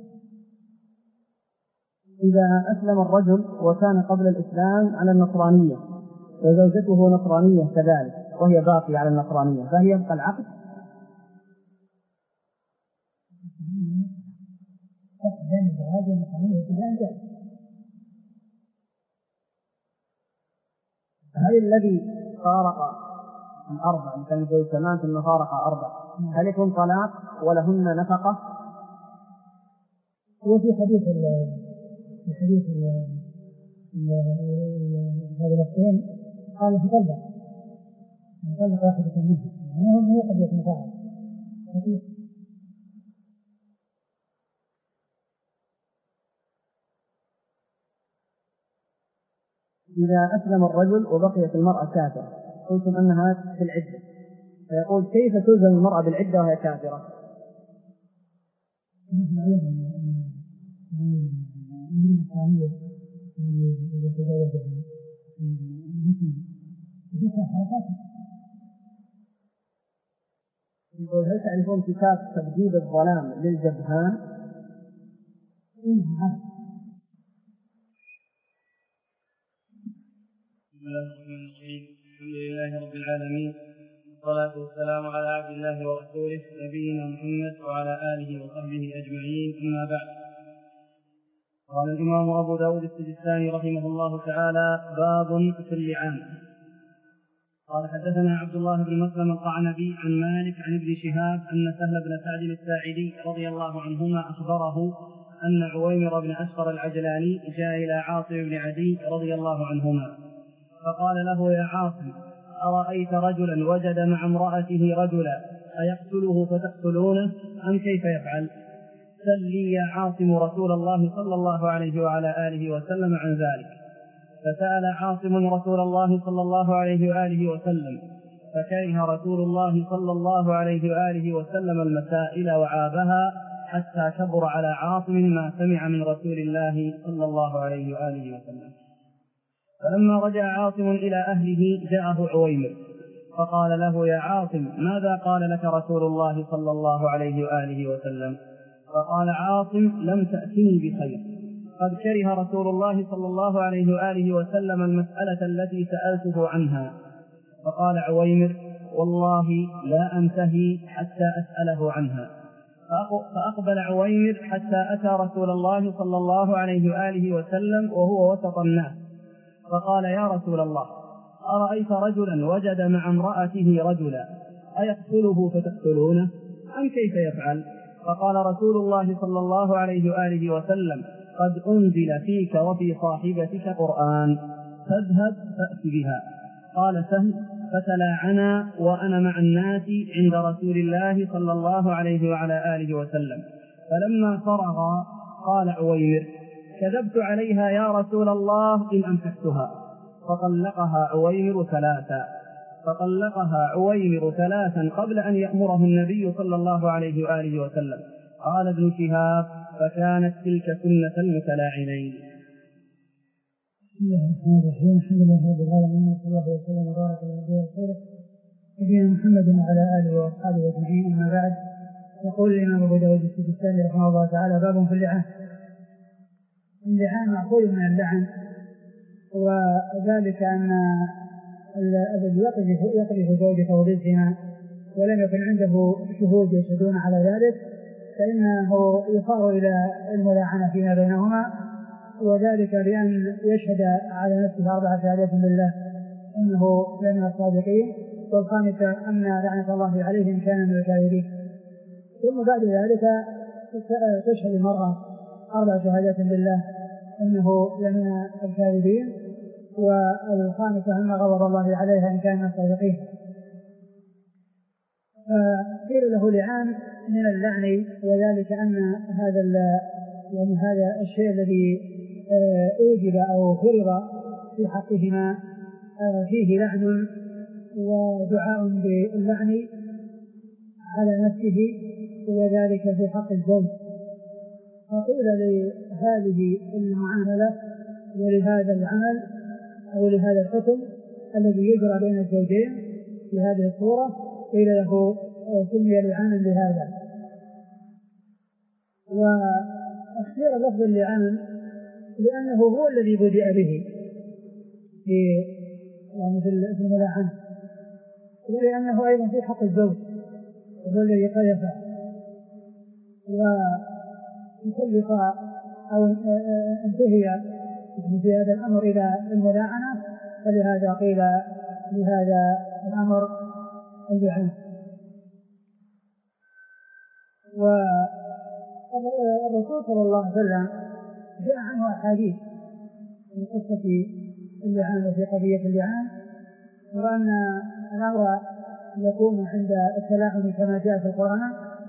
إذا أسلم الرجل وكان قبل الإسلام على النصرانية وزوجته نصرانية كذلك وهي باقية على النصرانية فهي يبقى العقد؟
بين الزواج والنصرانية ابتداء جائز.
هل الذي فارق الأربع اللي كان يقول ثمان ثم فارق أربع هل يكون طلاق ولهن نفقة؟
هو في حديث في حديث هذه الأختين قال في طلبة طلق واحدة منها يعني هي قضية مفارقة.
إذا أسلم الرجل وبقيت المرأة كافرة قلتم أنها في العدة، فيقول كيف تلزم المرأة بالعدة وهي كافرة؟ يقول هل تعرفون كتاب تبديد الظلام للجبهان؟
بسم الله الرحمن الرحيم. الحمد لله رب العالمين، والصلاة والسلام على عبد الله ورسوله نبينا محمد وعلى آله وصحبه أجمعين، أما بعد. قال الإمام أبو داود السجستاني رحمه الله تعالى: باب في اللعان. قال حدثنا عبد الله بن مسلم القعنبي عن مالك عن ابن شهاب أن سهل بن سعد الساعدي رضي الله عنهما أخبره أن عويمر بن أشقر العجلاني جاء إلى عاصم بن عدي رضي الله عنهما فقال له: يا عاصم، أرأيت رجلا وجد مع امرأته رجلا أيقتله فتقتلونه أم كيف يفعل؟ سل لي يا عاصم رسول الله صلى الله عليه وعلى آله وسلم عن ذلك. فسأل عاصم رسول الله صلى الله عليه وآله وسلم، فكره رسول الله صلى الله عليه وآله وسلم المسائل وعابها حتى كبر على عاصم ما سمع من رسول الله صلى الله عليه وآله وسلم. فلما رجع عاصم إلى أهله جاءه عويمر فقال له: يا عاصم، ماذا قال لك رسول الله صلى الله عليه وآله وسلم؟ فقال عاصم: لم تأتني بخير، قد كره رسول الله صلى الله عليه وآله وسلم المسألة التي سألته عنها. فقال عويمر: والله لا أنتهي حتى أسأله عنها. فأقبل عويمر حتى أتى رسول الله صلى الله عليه وآله وسلم وهو وسط الناس، فقال: يا رسول الله، أرأيت رجلا وجد مع امرأته رجلا أيقتله فتقتلونه أم كيف يفعل؟ فقال رسول الله صلى الله عليه وآله وسلم: قد أنزل فيك وفي صاحبتك قرآن، فاذهب فأت بها. قال سهل: فتلاعنا وأنا مع الناس عند رسول الله صلى الله عليه وعلى آله وسلم. فلما فرغ قال عويمر: كذبت عليها يا رسول الله إن أمسكتها. فطلقها عويمر ثلاثا فطلقها عويمر ثلاثا قبل أن يأمره النبي صلى الله عليه وآله وسلم. قال ابن شهاب: فكانت تلك سنة المتلاعنين.
بسم الله الرحمن الرحيم. الحمد لله رب العالمين، وصلى الله وسلم وبارك على نبينا ورسوله نبينا محمد وعلى آله وأصحابه أجمعين، أما بعد. يقول الإمام أبو داود السجستاني رحمه الله تعالى: باب في اللعان. اللعان مأخوذ من اللعن، وذلك أن الذي يقذف زوجته بالزنا ولم يكن عنده شهود يشهدون على ذلك فإنه يصار إلى الملاعنة فيما بينهما، وذلك بأن يشهد على نفسه أربع شهادات بالله إنه لمن الصادقين، والخامسة أن لعنة الله عليه إن كان من الكاذبين. ثم بعد ذلك تشهد المرأة أربع شهادات بالله إنه لمن الكاذبين، والخامسة أن غضب الله عليها إن كان من الصادقين. فقيل له لعان من اللعن، وذلك أن هذا يعني هذا الشيء الذي أوجب أو فرض في حقهما فيه لعن ودعاء باللعن على نفسه، وذلك في حق الزوج. فقيل لهذه المعاملة ولهذا العمل أو لهذا الحكم الذي يجرى بين الزوجين في هذه الصورة قيل له سمي لعانا لهذا. واختير لفظ اللعان لأنه هو الذي بدأ به في يعني في الملاعنة، ولأنه أيضا في حق الزوج وهو الذي قذف ويخلق أو انتهي في هذا الأمر إلى الملاعنة، فلهذا قيل لهذا الأمر اللعان. والرسول صلى الله عليه وسلم جاء عنه أحاديث في قصة اللعان وفي قضية اللعان، وأن الأمر يكون عند التلاعن كما جاء في القرآن: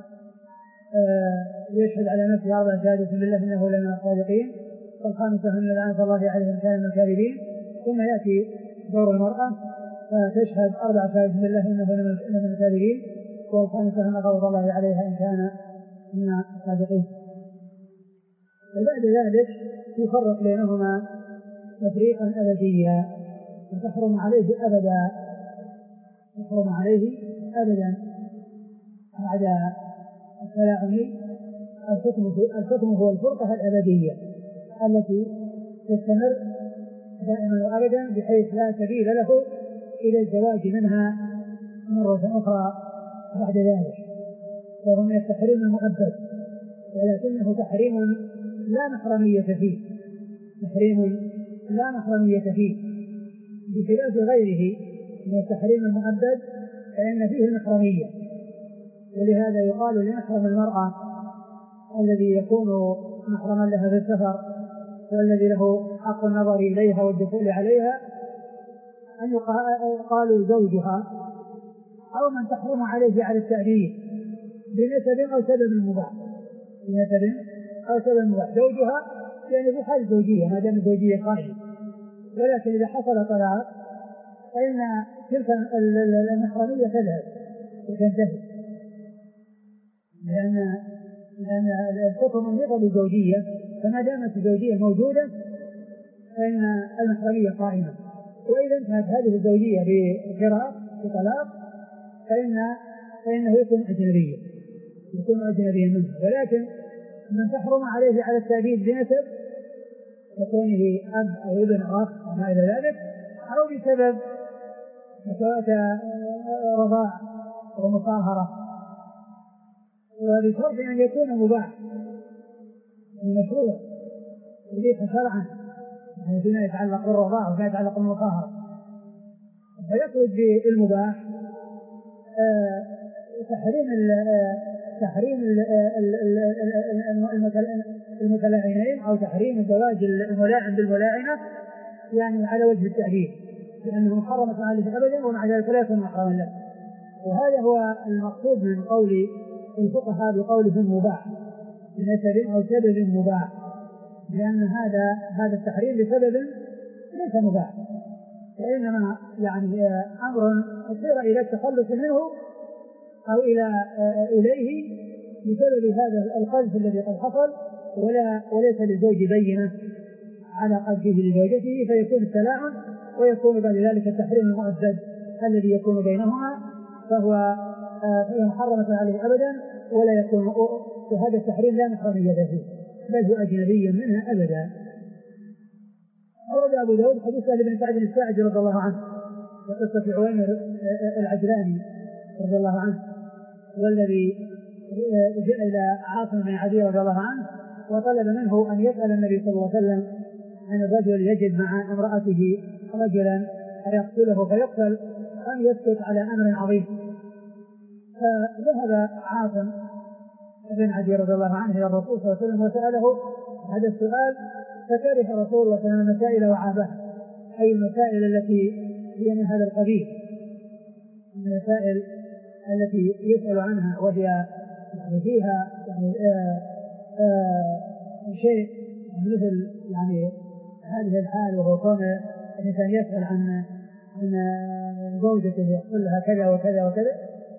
يشهد على نفسه أربع شهادات بالله إنه لمن الصادقين، والخامسة أن لعنة الله عليهم كان من الكاذبين، ثم يأتي دور المرأة فتشهد أربع شهادات بالله إنه من الكاذبين، والخامسة أن غضب الله عليها إن كان من الصادقين. وبعد ذلك يفرق بينهما تفريقا أبديا، وتحرم عليه أبدا تحرم عليه أبدا بعد التلاعن. الحكم الحكم هو الفرقة الأبدية التي تستمر دائما وأبدا بحيث لا سبيل له إلى الزواج منها مرة أخرى بعد ذلك، فهو من التحريم المؤبد، ولكنه تحريم لا محرمية فيه تحريم لا محرمية فيه بخلاف غيره من التحريم المؤبد فإن فيه المحرمية. ولهذا يقال لمحرم المرأة الذي يكون محرما لها في السفر والذي له حق النظر إليها والدخول عليها أن يقال زوجها أو من تحرم عليه على التأبيد بنسب أو سبب مباح بنسب أو سبب مباح زوجها يعني في حال زوجية ما دام الزوجية قائمة. ولكن إذا حصل طلاق فإن تلك المحرمية تذهب وتنتهي، لأن لأن الحكم منيط بالزوجية، فما دامت الزوجية موجودة فإن المحرمية قائمة. وإذا انتهت هذه الزوجية بفراق بطلاق فإن فإنه يكون أجنبيا يكون أجنبيا منه. ولكن من تحرم عليه على التأبيد بنسب كونه أب أو ابن أو أخ وما إلى ذلك، أو بسبب رضاع ومصاهرة، وبشرط أن يكون مباح المشروع يبيح شرعا يعني فيما يتعلق بالرضاع وفيما يتعلق بالمصاهرة، فيخرج بالمباح تحريم تحريم المتلاعنين أو تحريم الزواج الملاعن بالملاعنة يعني على وجه التأبيد، لأنه محرم عليه أبدا ومع ذلك لا يكون محرما له. وهذا هو المقصود من قول الفقهاء بقولهم مباح بنسب أو سبب مباح، لأن هذا هذا التحريم بسبب ليس مباح، وإنما يعني أمر يصير إلى التخلص منه أو إلى إليه بسبب هذا القذف الذي قد حصل، ولا وليس للزوج بينة على قذفه لزوجته، فيكون التلاعن ويكون بعد ذلك التحريم المؤبد الذي يكون بينهما، فهو محرمة عليه أبدا ولا يكون وهذا التحريم لا محرمية فيه بل هو أجنبي منها أبدا. أورد أبو داود حديث سهل بن سعد الساعدي رضي الله عنه وقصة عويمر العجلاني رضي الله عنه، والذي جاء إلى عاصم بن عدي رضي الله عنه وطلب منه أن يسأل النبي صلى الله عليه وسلم عن الرجل يجد مع امرأته رجلا فيقتله فيقتل أم يسكت على أمر عظيم. فذهب عاصم بن عدي رضي الله عنه إلى الرسول صلى الله عليه وسلم وسأله هذا السؤال، فكره الرسول صلى الله عليه وسلم المسائل وعابها، أي المسائل التي هي من هذا القبيل، المسائل التي يسأل عنها وهي يعني فيها يعني آآ آآ شيء مثل يعني هذه الحال، وهو كون الإنسان يسأل عن عن زوجته يقول لها كذا وكذا وكذا،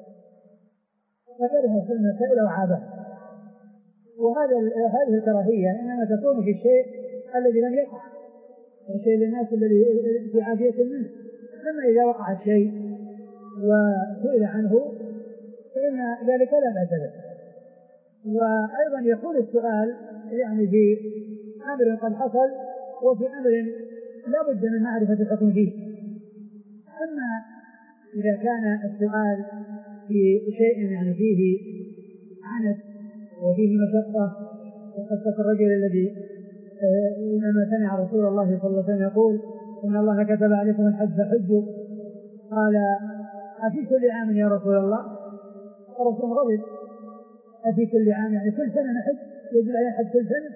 فكره في المسائل وعابها. وهذا هذه الكراهية إنما تكون في الشيء الذي لم يقع، الشيء للناس الذي في عافية منه. أما إذا وقع الشيء وسئل عنه فإن ذلك لا بأس به. وأيضا يكون السؤال يعني في أمر قد حصل وفي أمر لا بد من معرفة الحكم فيه. أما إذا كان السؤال في شيء يعني فيه عنت وفيه مشقة، وقصة الرجل الذي لما سمع رسول الله صلى الله عليه وسلم يقول إن الله كتب عليكم الحج فحجوا، قال أفي كل عام يا رسول الله؟ الرسول غضب، أفي كل عام يعني كل سنة نحج؟ يجب علينا الحج كل سنة؟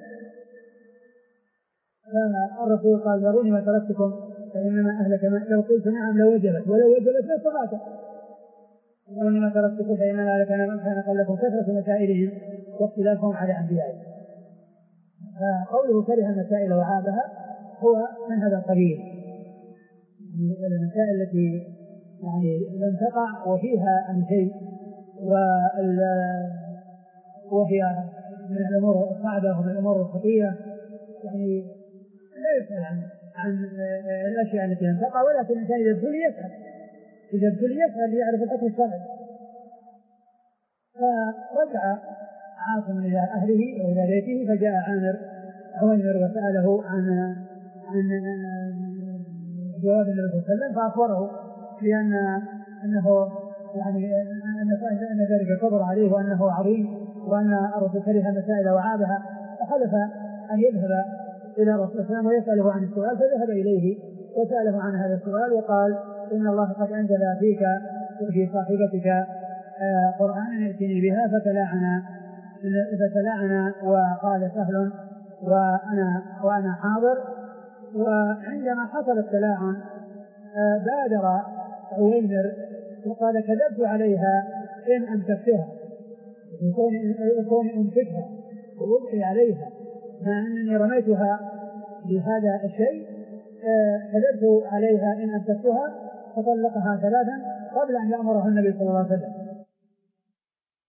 فالرسول قال ذروني ما تركتكم فإنما أهلك لو قلت نعم لوجبت ولو وجبت لا استطعت، ذروني ما تركتكم فإنما أهلك من كان قبلكم كثرة مسائلهم واختلافهم على أنبيائهم. فقوله كره المسائل وعابها هو من هذا القبيل، المسائل التي يعني لم تقع وفيها عن شيء وهي من الأمور الصعبة ومن الأمور الخطيرة، يعني لا يسأل عن عن الأشياء التي لم تقع، ولكن الإنسان إذا ابتلي يسأل إذا ابتلي يسأل ليعرف الحكم الشرعي. فرجع عاصم إلى أهله وإلى بيته، فجاء عامر عويمر وسأله عن عن جواب النبي صلى الله عليه وسلم، فأخبره بأن أنه يعني أن ذلك كبر عليه وأنه عظيم وأن الرسول كره مسائل وعابها، فحلف أن يذهب إلى الرسول صلى الله عليه وسلم ويسأله عن السؤال، فذهب إليه وسأله عن هذا السؤال وقال إن الله قد أنزل فيك وفي صاحبتك قرآنا ائتني بها، فتلاعنا فتلاعنا وقال سهل وأنا وأنا حاضر. وعندما حصل التلاعن بادر عويمر وقال كذبت عليها إن أمسكتها، يكون أمسكها وأبقي عليها مع أنني رميتها بهذا الشيء، كذبت عليها إن أمسكتها، فطلقها ثلاثا قبل أن يأمره النبي صلى الله عليه وسلم.